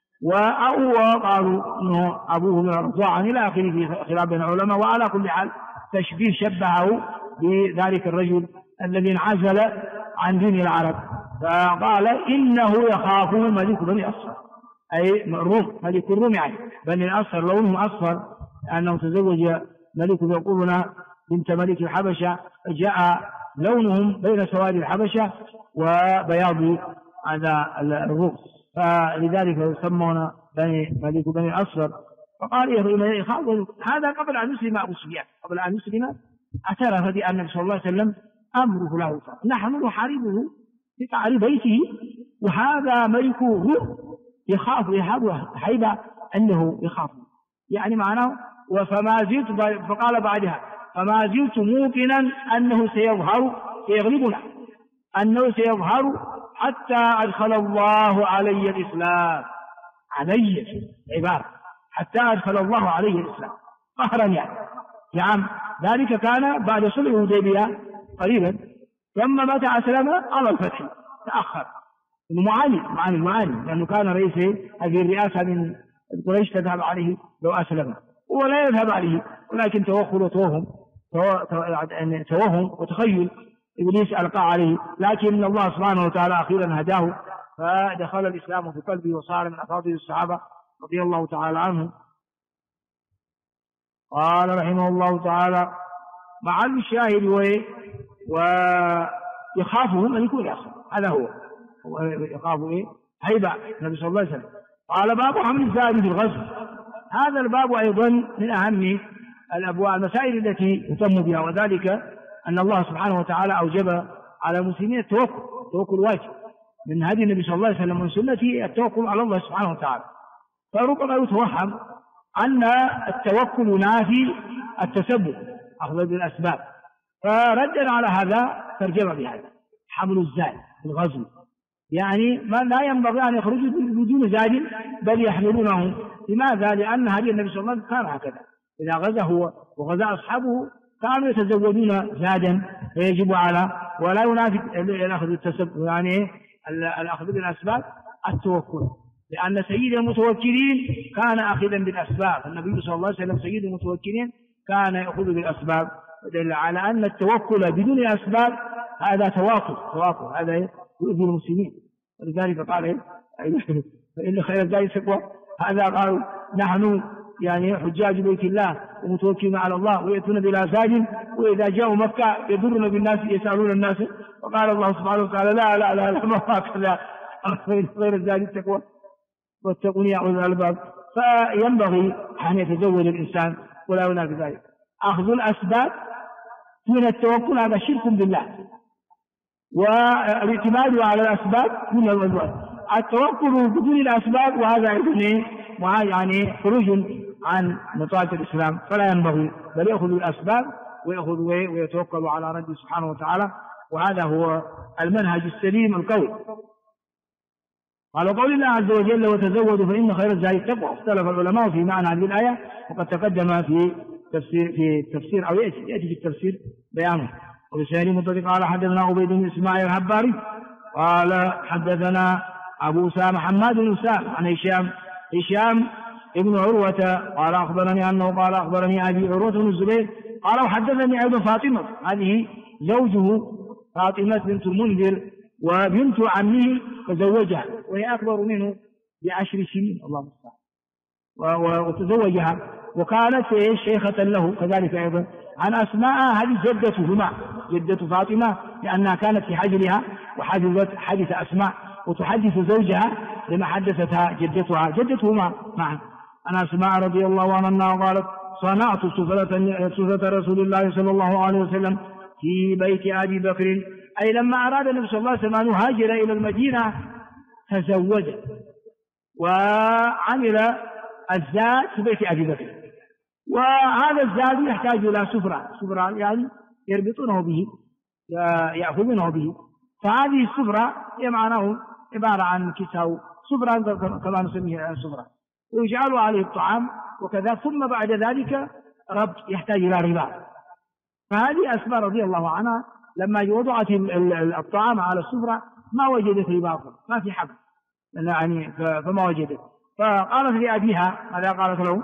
وقالوا أنه أبوه من الرضاعة إلى آخره في خلاف بين العلماء. وعلى كل حال تشبيه شبهه بذلك الرجل الذي انعزل عن دين العرب، فقال إنه يخاف ملك بني أصفر، أي الروم، ملك الروم يعني بني الأصفر، لونه أصفر لأنه تزوج ملك ذو قرنة بنت ملك الحبشة، جاء لونهم بين سواد الحبشة وبياض هذا الروم، فلذلك يسمون ملك بني الأصفر. فقال هذا قبل أن يسلم أبو سفيان، قبل أن يسلم اعترف بأن النبي صلى الله عليه وسلم أمره له، نحن نحاربه في قعر بيته وهذا ملك الروم يخاف حيبة أنه يخاف، يعني معناه فما زلت، فقال بعدها فما زلت موقنا أنه سيغلبنا، أنه سيظهر حتى أدخل الله علي الإسلام، علي عبارة حتى أدخل الله عليه الإسلام قهرا يعني ذلك كان بعد صلح الحديبية قريبا، ثم متى أسلم على الفتح تأخر معاني لأنه كان رئيس هذه الرئاسة من قريش تذهب عليه لو أسلم، ولا يذهب عليه، ولكن توهم وتخيل إبليس ألقى عليه، لكن الله سبحانه وتعالى أخيرا هداه فدخل الإسلام في قلبه وصار من أفاضل الصحابة رضي الله تعالى عنهم. قال رحمه الله تعالى محل الشاهد ويخافه من يكون يخاف، هذا هو يخافه هيبة النبي صلى الله عليه وسلم. قال باب حمل الزاد في الغزو، هذا الباب أيضا من أهم الأبواب المسائل التي يهتم بها، وذلك أن الله سبحانه وتعالى أوجب على المسلمين التوكل واجب، من هدي النبي صلى الله عليه وسلم ومن سنته التوكل على الله سبحانه وتعالى. فربما يتوهم أن التوكل ينافي التسبب أخذ بالأسباب، فردنا على هذا ترجمة بهذا حمل الزاد في الغزو، يعني ما لا ينبغي أن يخرجوا بدون زاد بل يحملونه. لماذا؟ لأن هدي النبي صلى الله عليه وسلم كان هكذا، إذا غزا هو وغزا أصحابه كانوا يتزودون زادا، فيجب على ولا ينافي الأخذ بالتسبب، يعني الأخذ بالأسباب التوكل، لأن سيد المتوكلين كان أخذا بالأسباب، النبي صلى الله عليه وسلم سيد المتوكلين كان يأخذ بالأسباب، ودل على أن التوكل بدون أسباب هذا تواكل هذا يؤذي المسلمين. ولذلك قال فإن خير الزاد التقوى، هذا قالوا نحن يعني حجاج بيت الله ومتوكلين على الله ويأتون بلا زاد، وإذا جاءوا مكة يدرون بالناس يسألون الناس، وقال الله سبحانه وتعالى لا ما هكذا، غير الزاد التقوى واتقون يا أولي الألباب. فينبغي أن يتزود الإنسان ولا ينافي ذلك. أخذ الأسباب من التوكل هذا شرك بالله، والاعتماد على الأسباب من الوزوات، التوكل بدون الأسباب وهذا يعني خروج عن مطاعة الإسلام، فلا ينبغي بل يأخذ الأسباب ويتوكل على ربه سبحانه وتعالى، وهذا هو المنهج السليم القوي. قال قول الله عز وجل وتزودوا فإن خير الزاد التقوى. اختلف العلماء في معنى هذه الآية، وقد تقدم في تفسير أو يأتي في التفسير بيانه. وبسهل مطلق قال حدثنا عبيد بن إسماعيل الحباري قال حدثنا أبو أسامة حماد بن أسامة عن هشام ابن عروة قال أخبرني أنه قال أخبرني أبي عروة بن الزبير قال وحدثني أيضا فاطمة، هذه زوجه فاطمة بنت المنذر وبنت عمه فزوجها وهي أكبر منه ب10 سنين، الله المستعان، وتزوجها وكانت شيخة له كذلك أيضا. عن أسماء هذه جدة فاطمة، لأنها كانت في حجرها وحدثت حدث أسماء وتحدث زوجها لما حدثتها جدتهما معا. عن أسماء رضي الله عنها قالت صنعت سفرة رسول الله صلى الله عليه وسلم في بيت أبي بكر، أي لما أراد النبي صلى الله عليه وسلم أن يهاجر إلى المدينة تزوج وعمل الزاد في بيت أبي بكر، وهذا الزاد يحتاج إلى سفرة يعني يربطونه به يأخذونه به، فهذه السفرة هي معناه عبارة عن كساء سفرة كما نسميها سفرة، ويجعل عليه الطعام وكذا، ثم بعد ذلك ربط يحتاج إلى رباط. فهذه أسماء رضي الله عنها لما وضعت الطعام على السفرة ما وجدت رباطا، ما في حبل يعني، فما وجدت، فقالت لأبيها، ماذا قالت له؟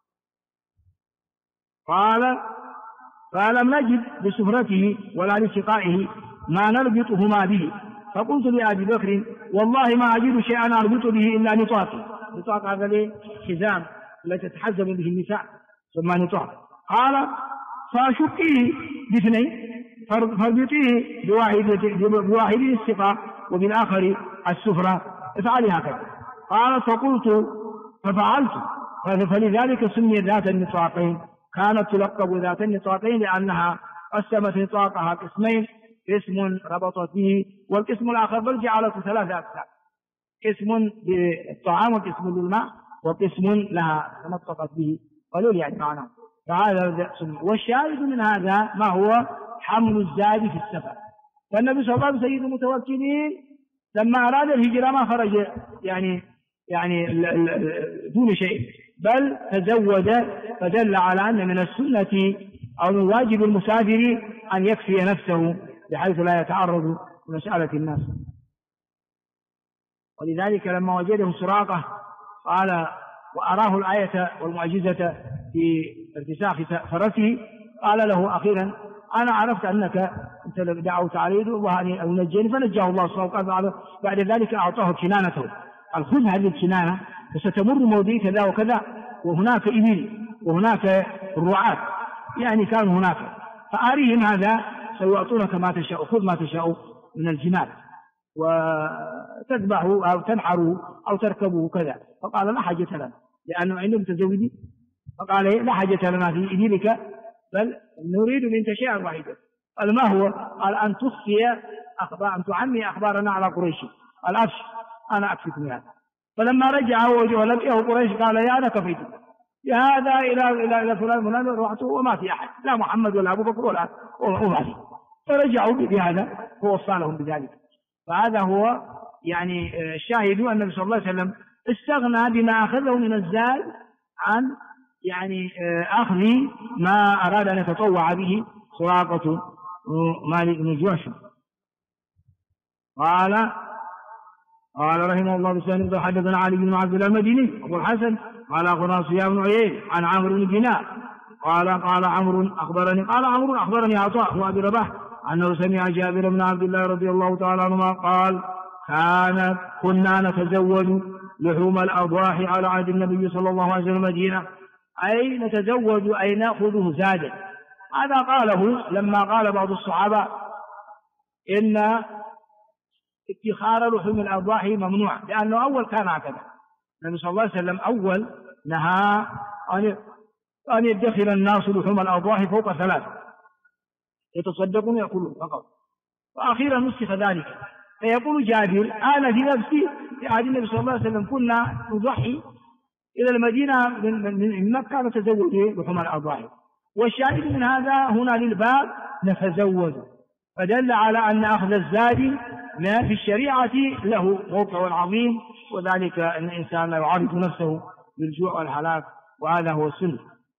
قال: فلم نجد لسفرته ولا لسقائه ما نربطهما به، فقلت لأبي بكر: والله ما أجد شيئا أربط به إلا نطاقي. نطاق هذا ليه؟ حزام التي تتحزم به النساء ثم نطاق. قال: فأشقيه باثنين، فاربطيه بواحد السقاء وبالآخر السفرة، افعلي هكذا. قال: فقلت ففعلت، فلذلك سميت ذات النطاقين، كانت تلقب ذات النطاقين لأنها قسمت نطاقها قسمين، قسم ربطت به والقسم الآخر بل جعلته 3 أقسام، قسم بالطعام وقسم للماء وقسم لها تنطقت به قليل يعني معناه. فهذا والشاهد من هذا ما هو حمل الزاد في السفر. فالنبي صلى الله عليه وسلم سيد المتوكلين لما أراد الهجرة ما خرج يعني دون شيء، بل تزود، فدل على أن من السنة أو من واجب المسافر أن يكفي نفسه بحيث لا يتعرض لمسألة الناس. ولذلك لما وجده سراقة قال وأراه الآية والمعجزة في ارتساخ فرسه، قال له أخيرا: أنا عرفت أنك أنت دعوت عليه الله أن ينجيني، فنجاه الله سبحانه. بعد ذلك أعطاه كنانته، قال: خذ هذه الكنانة فستمر موضعي كذا وكذا، وهناك إبل وهناك رعاة يعني كانوا هناك، فأريهم هذا سيعطونك ما تشاء، خذ ما تشاء من الجمال وتذبحه أو تنحره أو تركبه كذا. فقال: لا حاجة لنا، لأنه عندهم تزوجي. فقال: لا حاجة لنا في إبلك، بل نريد منك شيئا واحدا. قال: ما هو؟ قال: أن تخفي أخبار، أن تعمي أخبارنا على قريش. قال: أبشر أنا أكفيكم هذا. فلما رجع ولقيه قريش قال: يا أنا كفيتك هذا إلى فلان رحته وما في أحد، لا محمد ولا أبو بكر ولا أمر. فرجعوا بهذا ووصالهم بذلك. فهذا هو يعني الشاهد أن النبي صلى الله عليه وسلم استغنى بما أخذه من الزاد عن يعني أخذ ما أراد أن يتطوع به سراقة مالك بن جوشن. قال رحمه الله بسند: حدثنا علي بن عبد الله المديني أبو الحسن قال أخبرنا سفيان بن عيينة عن عمرو بن دينار قال عمرو أخبرني عطاء بن أبي رباح أنه سمع جابر بن عبد الله رضي الله تعالى عنهما قال: كنا نتزوج لحوم الأضاحي على عهد النبي صلى الله عليه وسلم المدينة، أي نتزوج أي نأخذه زادا. هذا قاله لما قال بعض الصحابة إن ادخار لحوم الأضاحي ممنوع، لأنه أول كان هكذا. النبي صلى الله عليه وسلم أول نهى أن يدخر الناس لحوم الأضاحي فوق 3 يتصدقون يأكلون فقط، وأخيرا نسخ ذلك. فيقول جابر: أنا في نفسي في عهد النبي صلى الله عليه وسلم كنا نضحي إلى المدينة من مكة نتزوج لحوم الأضاحي. والشاهد من هذا هنا للباب نتزوج، فدل على أن أخذ الزاد في الشريعة له موقع عظيم، وذلك أن الإنسان لا يعرض نفسه للجوع والهلاك، وهذا هو السنة.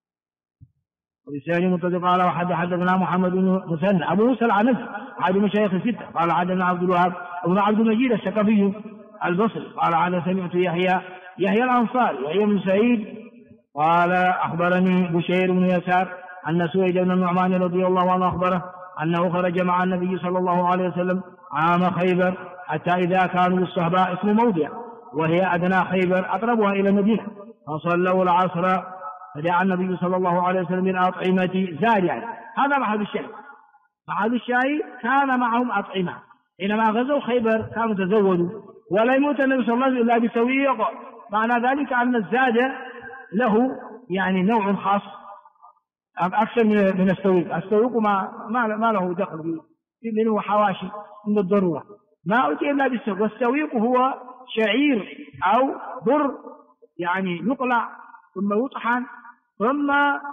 وبسند متفق قال: حدثنا محمد بن مثنى أبو موسى العنزي أحد مشايخ الستة قال: حدثنا عبد الوهاب بن عبد المجيد الثقفي البصري قال: سمعت يحيى الأنصاري يحيى بن سعيد قال: أخبرني بشير بن يسار أن سويد بن النعمان رضي الله عنه أخبره أنه خرج مع النبي صلى الله عليه وسلم عام خيبر، حتى إذا كانوا بالصهباء اسم موضع وهي أدنى خيبر أقربها إلى المدينة، فصلوا العصر فدعا النبي صلى الله عليه وسلم من أطعمة زارعة. هذا محل الشاهد. محل الشاهد كان معهم أطعمة، حينما غزوا خيبر كانوا تزودوا، ولا يموت النبي صلى الله عليه وسلم إلا بسويق. معنى ذلك أن الزاد له يعني نوع خاص أكثر من السويق. السويق ما له دخل منه حواشي من الضرورة، ما أتي إلا بالسويق. والسويق هو شعير أو بر يعني يقلع ثم يطحن ثم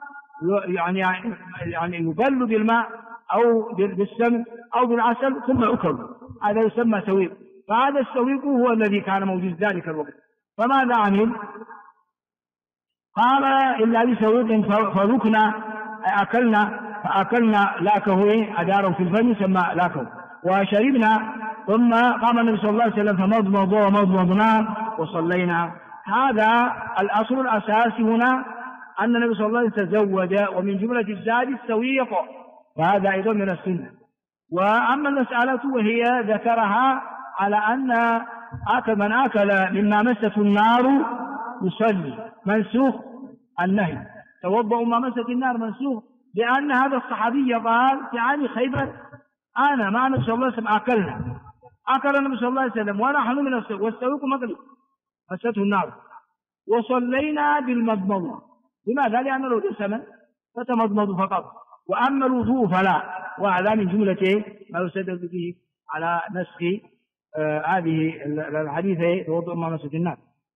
يعني يبل بالماء أو بالسمن أو بالعسل ثم يؤكل، هذا يسمى سويق. فهذا السويق هو الذي كان موجود ذلك الوقت. فماذا عمل؟ قال: إلا بسويق فذقنا أكلنا فأكلنا لاكه أداره في الفم سمى لاكه، وشربنا، ثم قام النبي صلى الله عليه وسلم فمضمض ومضمضنا وصلينا. هذا الأصل الأساسي هنا، أن النبي صلى الله عليه وسلم تزود، ومن جملة الزاد السويق، فهذا أيضا من السنة. وأما المسألة وهي ذكرها على أن من أكل مما مسته النار يصلي، منسوخ النهي، توضأ ما مست النار منسوخ، لأن هذا الصحابي قال في عام خيبر أنا مع النبي صلى الله عليه وسلم أكل النبي صلى الله عليه وسلم ونحن من السوق، والسوق مقلي مسته النار، وصلينا بالمضمضة. لماذا؟ لأنه لو دسما فتمضمض فقط، وأما الوضوء فلا. وهذا من جملة ما يستدل به على نسخ هذه الحديث توضؤ ما مست النار.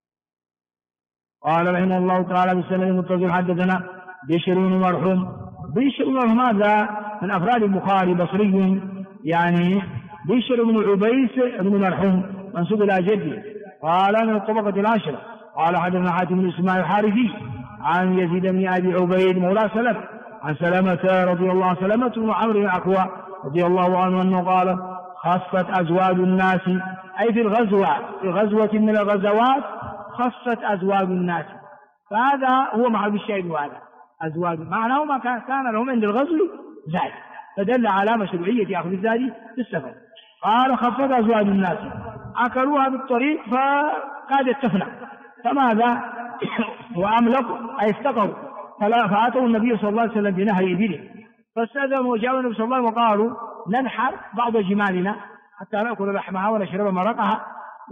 قال رحمه الله تعالى بالسند المتصل حدثنا بشر بن مرحوم. بشر بن مرحوم هذا من أفراد البخاري، بصري، يعني بشر بن عبيس بن مرحوم منسوب إلى جده، قال من الطبقة العاشرة. قال حدثنا حاتم بن اسماعيل الحارثي عن يزيد بن أبي عبيد مولى سلف عن سلمة رضي الله عنه، سلمة بن عمرو بن الأكوع رضي الله عنه أنه قال خصت أزواج الناس، أي في غزوة من الغزوات خصت أزواج الناس، فهذا هو محل الشاهد. وهذا أزواج معناه ما كان لهم عند الغزو زاد، فدل على مشروعية أخذ الزاد في السفر. قال خصت أزواج الناس، أكلوها بالطريق فقادت تفنى، فماذا؟ وأملكوا أي استقروا، فأتوا النبي صلى الله عليه وسلم بنهر إبله، فاستأذنوا وجاءوا النبي صلى الله عليه وسلم وقالوا ننحر بعض جمالنا حتى نأكل لحمها ونشرب مرقها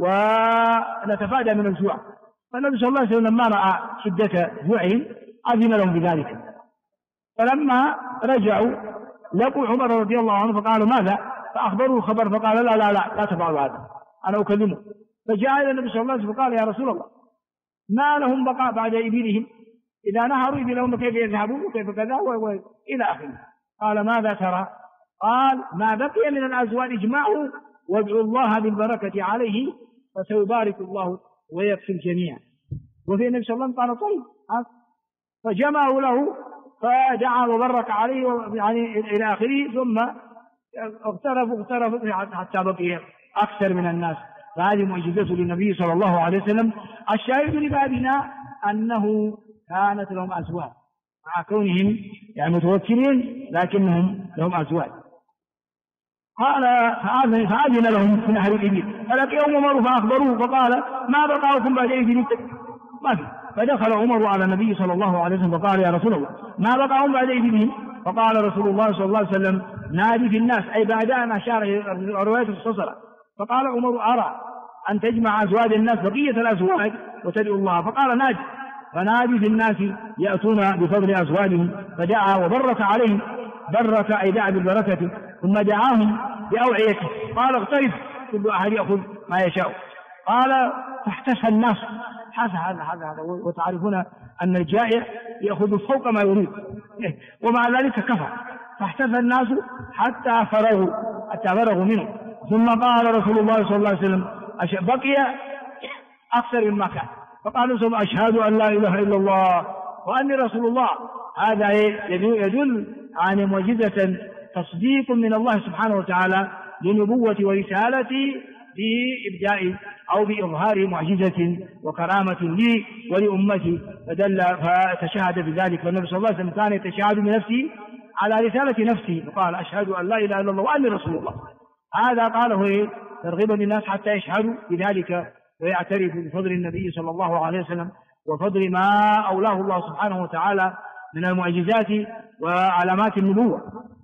ونتفادى من الجوع. فالنبي صلى الله عليه وسلم لما رأى شدة جوعهم أذن لهم بذلك، فلما رجعوا لقوا عمر رضي الله عنه فقالوا ماذا؟ فأخبروا الخبر، فقال لا تفعلوا هذا، أنا أكلمه. فجاء إلى النبي صلى الله عليه وسلم فقال يا رسول الله ما لهم بقاء بعد إبلهم، إذا نهروا إبلهم كيف يذهبون وكيف كذا إلى آخره. قال ماذا ترى؟ قال ما بقي من الأزواج اجمعوا وادعوا الله بالبركة عليه فسيبارك الله ويكفي الجميع. وفي النبي صلى الله عليه وسلم قال طيب، فجمعوا له فدعا وبرك عليه يعني إلى آخره، ثم اغترفوا حتى بقي أكثر من الناس. فهذه معجزة للنبي صلى الله عليه وسلم. الشاهد لبابنا أنه كانت لهم أزواج مع كونهم يعني متوكلين، لكنهم لهم أزواج. قال فأذن لهم في نهر الإبل، فلقيهم عمر فأخبروه فقال ما بقاؤكم بعد إبلكم؟ ما في. فدخل عمر على النبي صلى الله عليه وسلم فقال يا رسول الله ما بقاهم بعد إبلهم؟ فقال رسول الله صلى الله عليه وسلم نادي في الناس، أي بعد أن أشار الرواية الصصرة. فقال عمر أرى أن تجمع أزواج الناس بقية الأزواج وتدعو الله، فقال نادي، فنادي في الناس يأتون بفضل أزواجهم، فدعا وبرك عليهم، برك أي دعا بالبركة، ثم دعاهم بأوعيته، قال اغترف كل أحد يأخذ ما يشاء. قال فاحتسى الناس، هذا وتعرفون أن الجائع يأخذ فوق ما يريد ومع ذلك كفى، فاحتسى الناس حتى فرغوا منه. ثم قال رسول الله صلى الله عليه وسلم بقي أكثر مما كان، فقال رسول أشهد أن لا إله إلا الله وأني رسول الله. هذا يدل عن معجزة تصديق من الله سبحانه وتعالى لنبوة ورسالة بإبداء أو بإظهار معجزة وكرامة لي ولأمتي، فتشهد بذلك. والنبي صلى الله عليه وسلم كان يتشهد بنفسه على رسالة نفسه، فقال أشهد أن لا إله إلا الله وأني رسول الله. هذا قاله ترغيبا للناس حتى يشهدوا بذلك ويعترفوا بفضل النبي صلى الله عليه وسلم وفضل ما أولاه الله سبحانه وتعالى من المعجزات وعلامات النبوة.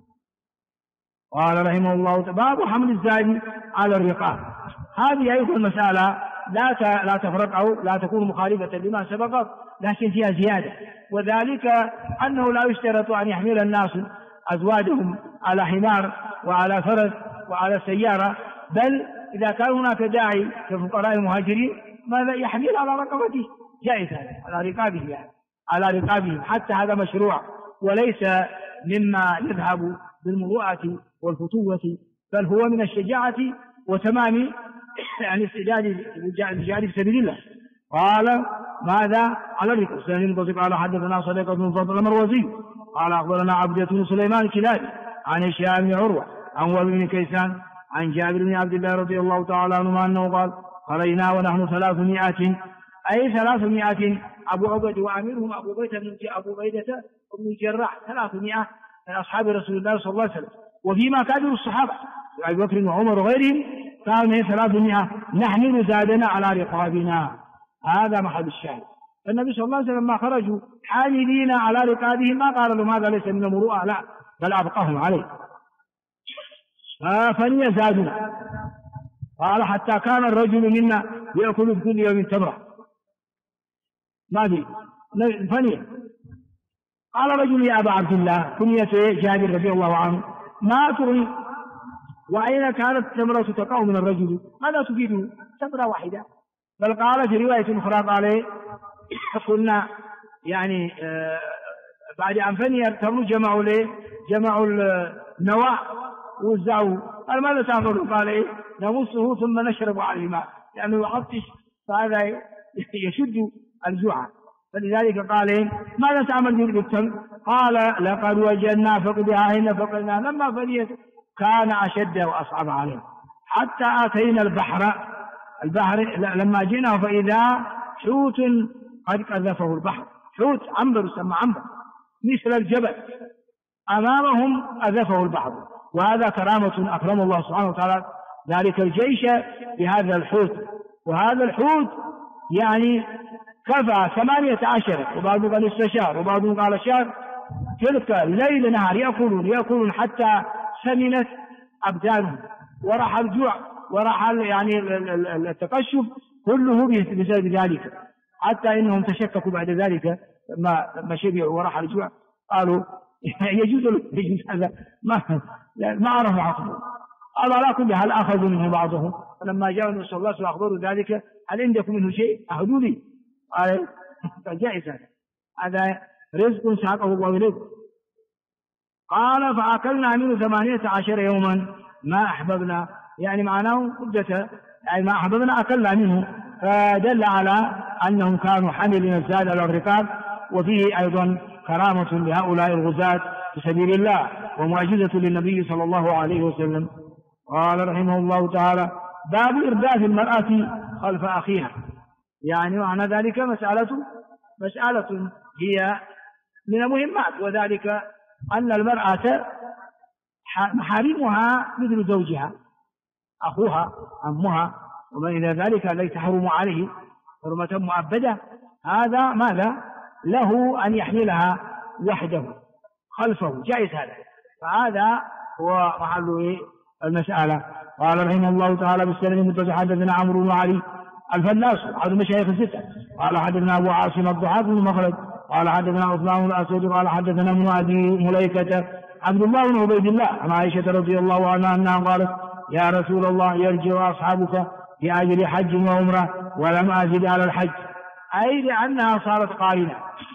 قال رحمه الله باب حمل الزاد على الرقاب. هذه أيضا المسألة لا تفرق أو لا تكون مخالفة لما سبق، لكن فيها زيادة، وذلك أنه لا يشترط أن يحمل الناس أزواجهم على حمار وعلى فرس وعلى سيارة، بل إذا كان هناك داعي كفقراء المهاجرين ماذا يحمل على رقبته جائز، على رقابهم حتى هذا مشروع، وليس مما يذهب بالمروءة والفتوة، بل هو من الشجاعة وتمام يعني استعداد الجهاد في سبيل الله. قال ماذا على الركب. سنن قال حدثنا صديقة بن فضل المروزي قال أخبرنا عبدة بن سليمان الكلابي عن هشام بن عروة عن وهب بن كيسان عن جابر بن عبد الله رضي الله تعالى عنهما أنه قال خرجنا ونحن 300 أي 300 أبو عبيدة وأميرهم أبو بيدة بن الجراح 300 من أصحاب رسول الله صلى الله عليه وسلم. وفيما كانوا الصحابة أبي بكر وعمر وغيرهم كانوا 300 نحمل زادنا على رقابنا. هذا محل الشاهد. النبي صلى الله عليه وسلم ما خرجوا حاملين على رقابهم ما قال لهم هذا ليس من المروءة، لا بل أبقاهم عليه. فني زادنا. قال حتى كان الرجل منا يأكل في كل يوم تمرة. ما في فني. قال رجل يا أبا عبد الله كنية جابر رضي الله عنه ما تري وأين كانت تمرة تقع من الرجل؟ ماذا تفيده؟ تمرة واحدة. بل قال في رواية أخرى قال قلنا يعني بعد أن فني التمر جمعوا النواة ووزعوا. قال ماذا تعملون؟ قال نمصه ثم نشرب عليه الماء لأنه يعطش فهذا يشد الجوع. فلذلك قال ماذا تعمل بالتمر؟ قال لقد وجدنا فقدها هنا فقدنا. لما فنيت كان أشد وأصعب عليه حتى أتينا البحر لما جئنا فإذا حوت قد قذفه البحر. حوت عنبر يسمى عنبر مثل الجبل أمامهم قذفه البحر. وهذا كرامة أكرم الله سبحانه وتعالى ذلك الجيش بهذا الحوت. وهذا الحوت يعني كفى 18 وبعضهم قال استشار وبعضهم قال شهر تلك ليل نهار يأكلون حتى سمنت أبدانهم وراح الجوع وراح يعني التقشف كله بسبب ذلك. حتى إنهم تشككوا بعد ذلك لما شبعوا وراح الجوع قالوا يجوز هذا ما عرفوا عقله. قالوا على كل هل أخذوا منه بعضهم. فلما جاءوا النبي صلى الله عليه وسلم أخبروا ذلك هل عندكم منه شيء أهدوا لي؟ قال جائز هذا رزق ساقه الله إليكم. قال فأكلنا منه 18 يوما ما أحببنا يعني معناه مدة يعني ما أحببنا أكلنا منه. فدل على أنهم كانوا حاملين الزاد على الرقاب. وفيه أيضا كرامة لهؤلاء الغزاة في سبيل الله ومعجزة للنبي صلى الله عليه وسلم. قال رحمه الله تعالى باب إرداف المرأة خلف أخيها. يعني معنى ذلك مسألة هي من المهمات. وذلك أن المرأة محارمها مثل زوجها أخوها عمها وما إلى ذلك الذي تحرم عليه حرمة مؤبدة. هذا ماذا له أن يحملها وحده خلفه جائز هذا. فهذا هو محل المسألة. قال رحمه الله تعالى بالسند المتصل حدثنا عمرو بن علي الفلاس أحد المشايخ الستة قال حدثنا أبو عاصم الضحاك بن مخلد قال حدثنا عثمان بن الأسود قال حدثنا من أبي مليكة عبد الله بن عبيد الله عن عائشة رضي الله عنها أنها قالت يا رسول الله يرجع أصحابك لأجل حج وعمرة ولم أزد على الحج. أي لأنها صارت قارنة.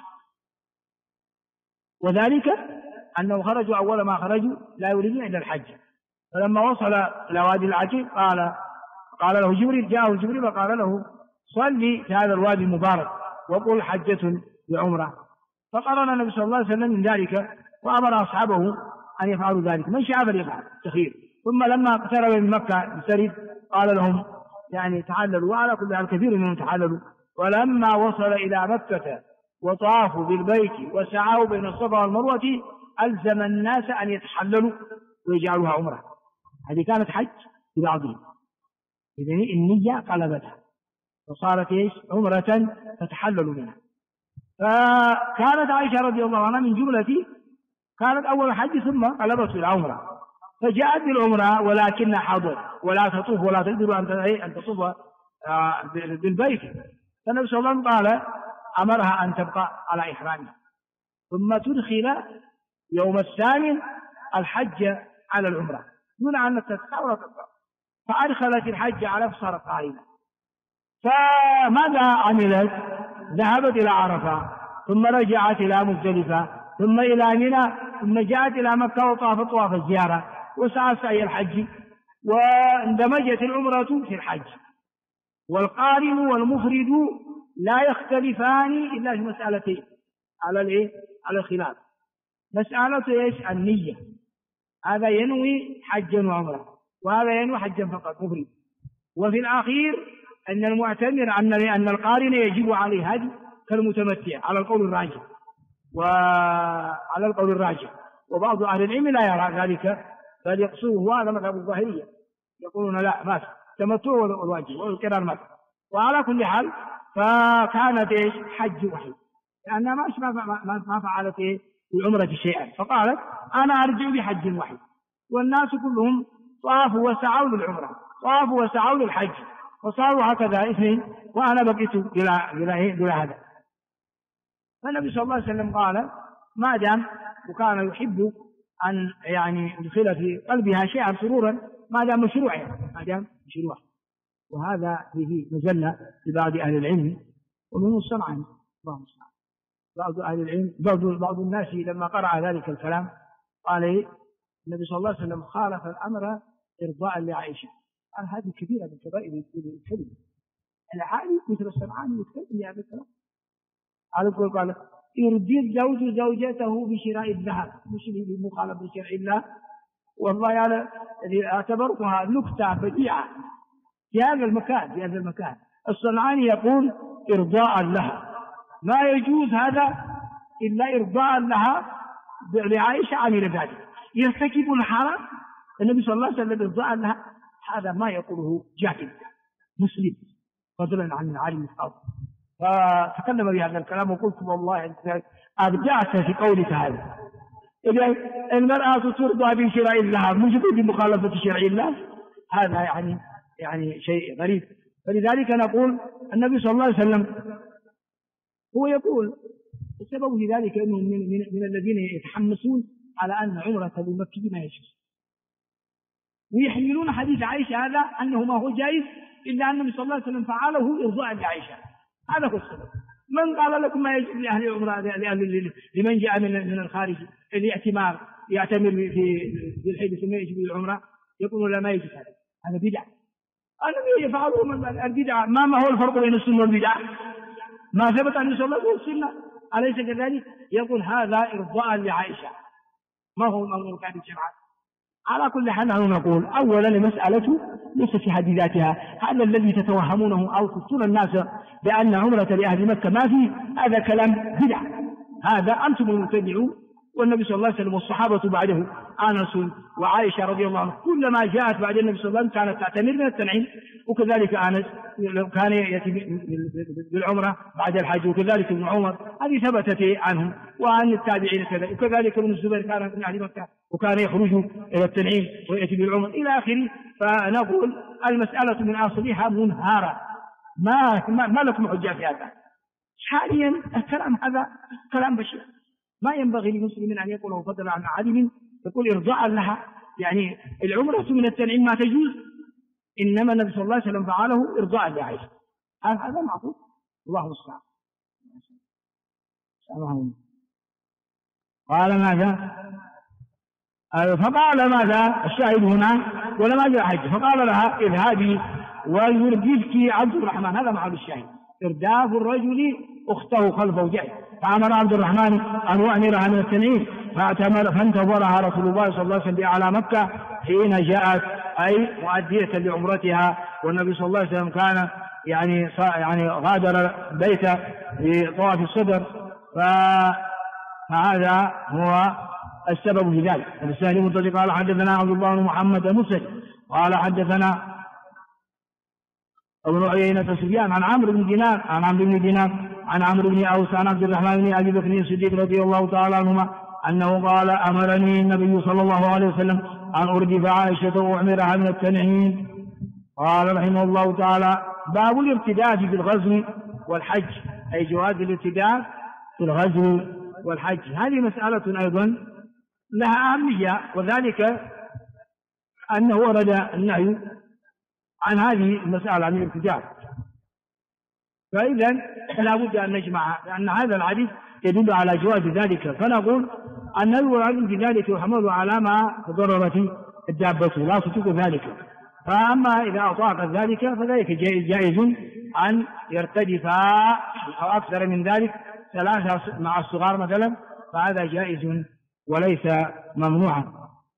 وذلك أنه خرجوا أول ما خرجوا لا يريدون إلا الحج. فلما وصل إلى وادي العقيق قال له جبريل جاءه جبريل وقال له صلي في هذا الوادي المبارك وقل حجة بعمرة. فقرن النبي صلى الله عليه وسلم من ذلك وأمر أصحابه أن يفعلوا ذلك من شاء فليفعل تخير. ثم لما اقترب من مكة بسرد قال لهم يعني تحللوا. وعلى كل حال كثير منهم تحللوا. ولما وصل إلى مكة وطافوا بالبيت وسعوا بين الصفا والمروة ألزم الناس أن يتحللوا ويجعلوها عمرة. هذه كانت حج ببعضهم إذن النية قلبتها فصارت عمرة تتحلل منها. فكانت عائشة رضي الله عنها من جملة كانت أول حج ثم قلبت إلى عمرة فجاءت بالعمرة ولكن حضر ولا تطوف ولا تقدر أن تطوف بالبيت. فالنبي صلى الله عليه وسلم قال أمرها أن تبقى على إحرامها ثم تدخل يوم الثامن الحج على العمرة دون أن تدفع ولا تدفع. فأدخلت الحج على فصار قائمة. فماذا عملت؟ ذهبت إلى عرفة ثم رجعت إلى مزدلفة ثم إلى منى ثم جاءت إلى مكة وطافت طواف الزيارة وسعت سعي الحج واندمجت العمرة في الحج. والقارن والمفرد لا يختلفان إلا في مسألتين على الخلاف. مسألة إيش؟ النية. هذا ينوي حجا وعمرة، وهذا ينوي حجا فقط مفرد. وفي الأخير أن المعتمر أن القارن يجب عليه هدي كالمتمتع على القول الراجح. وبعض أهل العلم لا يرى ذلك بل يقصوه، وهذا مذهب الظاهرية، يقولون لا ما تمتع والواجب والقران ما. وعلى كل حال فكانت ايش؟ حج وحيد، لأنها ما فعلت في العمرة شيئا، فقالت أنا أرجع بحج وحيد. والناس كلهم طافوا وسعوا للعمرة، طافوا وسعوا للحج، وصاروا هكذا اثنين، وأنا بقيت بلا هذا. فالنبي صلى الله عليه وسلم قال ما دام، وكان يحب أن يعني يدخل في قلبها شيئا سرورا ما دام مشروع. وهذا فيه مجلة لبعض أهل العلم ومنهم الصنعاني بعض أهل العلم. بعض الناس لما قرأ ذلك الكلام قال النبي صلى الله عليه وسلم خالف الأمر إرضاء لعائشة. قال هذه كبيرة من كبائر الكلمة. العالي مثل الصنعاني يتكلم هذا الكلام. قال يرضي الزوج زوجته بشراء الذهب، مش بمخالفة شرع الله. والله يعني اعتبرتها نكتة بديعة في هذا المكان. الصنعاني يقول إرضاء لها، ما يجوز هذا إلا إرضاء لها لعائشة عن ذلك. يرتكب الحرام النبي صلى الله عليه وسلم إرضاء لها، هذا ما يقوله جاهل مسلم فضلا عن العالم الأول. فتكلم بهذا الكلام وقلت والله أبدعت في قولك هذا. إذا المرأة ترضى بشراء الذهب مش بمخالفة شرع الله، هذا يعني شيء غريب. فلذلك نقول النبي صلى الله عليه وسلم هو يقول السبب في ذلك أنه من الذين يتحمسون على أن عمرة بمكة ما يجوز، ويحملون حديث عائشة هذا أنه ما هو جائز إلا أن النبي صلى الله عليه وسلم فعله إرضاء لعائشة. هذا هو السبب. من قال لكم ما يجب لأهل العمرة لمن جاء من الخارج الاعتمار يعتمر في الحج ثم يجب العمرة، يقولون لا ما يجب هذا بدعة. الذي يفعله من البدعة ما هو الفرق بين السنة والبدعة؟ ما ثبت عن صلى الله عليه وسلم أليس كذلك؟ يقول هذا إرضاء لعائشة، ما هو الأمر كان شرعا. على كل حال نحن نقول أولا المسألة ليست في حد ذاتها، هذا الذي تتوهمونه أو تفتون الناس بأن عمرة لأهل مكة ما فيه، هذا كلام بدع، هذا أنتم المبتدعون. والنبي صلى الله عليه وسلم والصحابة بعده أنس وعائشة رضي الله عنهم كلما جاءت بعد النبي صلى الله عليه وسلم كانت تعتمر من التنعيم، وكذلك أنس كان يأتي بالعمرة بعد الحج، وكذلك ابن عمر هذه ثبتت عنهم وعن التابعين كذلك، وكذلك ابن الزبير كان من أهل مكة وكان يخرج إلى التنعيم ويأتي بالعمر إلى آخره. فنقول المسألة من أصلها منهارة، ما لكم حجة في هذا. حاليا الكلام هذا كلام بشير، ما ينبغي لمسلم أن يقوله فضلا عن عالم يقول إرضاء لها، يعني العمرة من التنعيم ما تجوز، إنما النبي صلى الله عليه وسلم فعله إرضاء لعائشة، هذا معقول؟ الله المستعان. قال ماذا؟ فقال ماذا الشاهد هنا ولما جاء حج، فقال لها اذهبي ويردفك عبد الرحمن، هذا محل الشاهد، إرداف الرجل أخته خلف وجهه. فأمر عبد الرحمن أن يعمرها من التنعيم فانتظرها رسول الله صلى الله عليه وسلم على مكة حين جاءت، أي مؤدية لعمرتها. والنبي صلى الله عليه وسلم كان يعني غادر بيته لطواف الصدر، فهذا هو السبب في ذلك. الثاني منتظر قال حدثنا عبد الله بن محمد المسلم قال حدثنا ابن عيينة سفيان عن عمرو بن دينار عن عمرو بن أوس عن عبد الرحمن بن أبي بكر الصديق رضي الله تعالى عنهما أنه قال أمرني النبي صلى الله عليه وسلم أن أردف عائشة وأعمرها من التنعيم. قال رحمه الله تعالى باب الارتداف في الغزو والحج، أي جواز الارتداف في الغزو والحج. هذه مسألة أيضا لها أهمية، وذلك أنه ورد النهي عن هذه المسألة عن الارتداف، فإذا لا بد أن نجمع، لأن هذا الحديث يدل على جواز ذلك. فنقول أن الورد في ذلك يحمل على ما تضررت الدابة لا تطيق ذلك، فأما إذا أطاقت ذلك فذلك جائز أن يرتدفا أو أكثر من ذلك 3 مع الصغار مثلا، فهذا جائز وليس ممنوعا.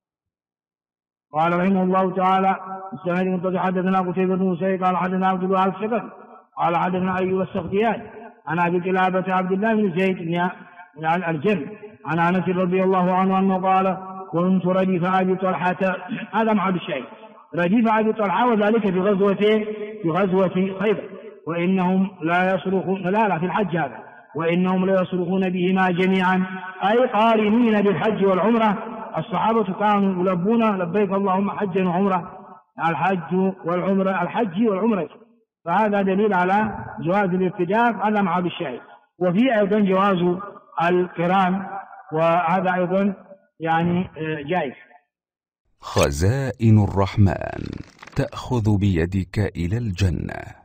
قال رحمه الله تعالى: السند المنتظر حدثنا قتيبة بن سعيد قال حدثنا عبد الوهاب الثقفي قال حدثنا أيوب السختياني عن أبي قلابة عبد الله بن زيد بن الجن عن أنس رضي الله عنه أنه قال: كنت رديف أبي طلحة. هذا محل الشيء، رديف أبي طلحة، وذلك في غزوة خيبر. وإنهم لا يصرخون، لا في الحج هذا، وإنهم لا يصرخون بهما جميعا، أي قارنين بالحج والعمرة. الصحابة كانوا يلبون لبيك اللهم حجا وعمرة، الحج والعمرة، فهذا دليل على جواز الارتداف، هذا محل الشاهد. وفي أيضا جواز القران، وهذا أيضا يعني جائز. خزائن الرحمن تأخذ بيدك إلى الجنة.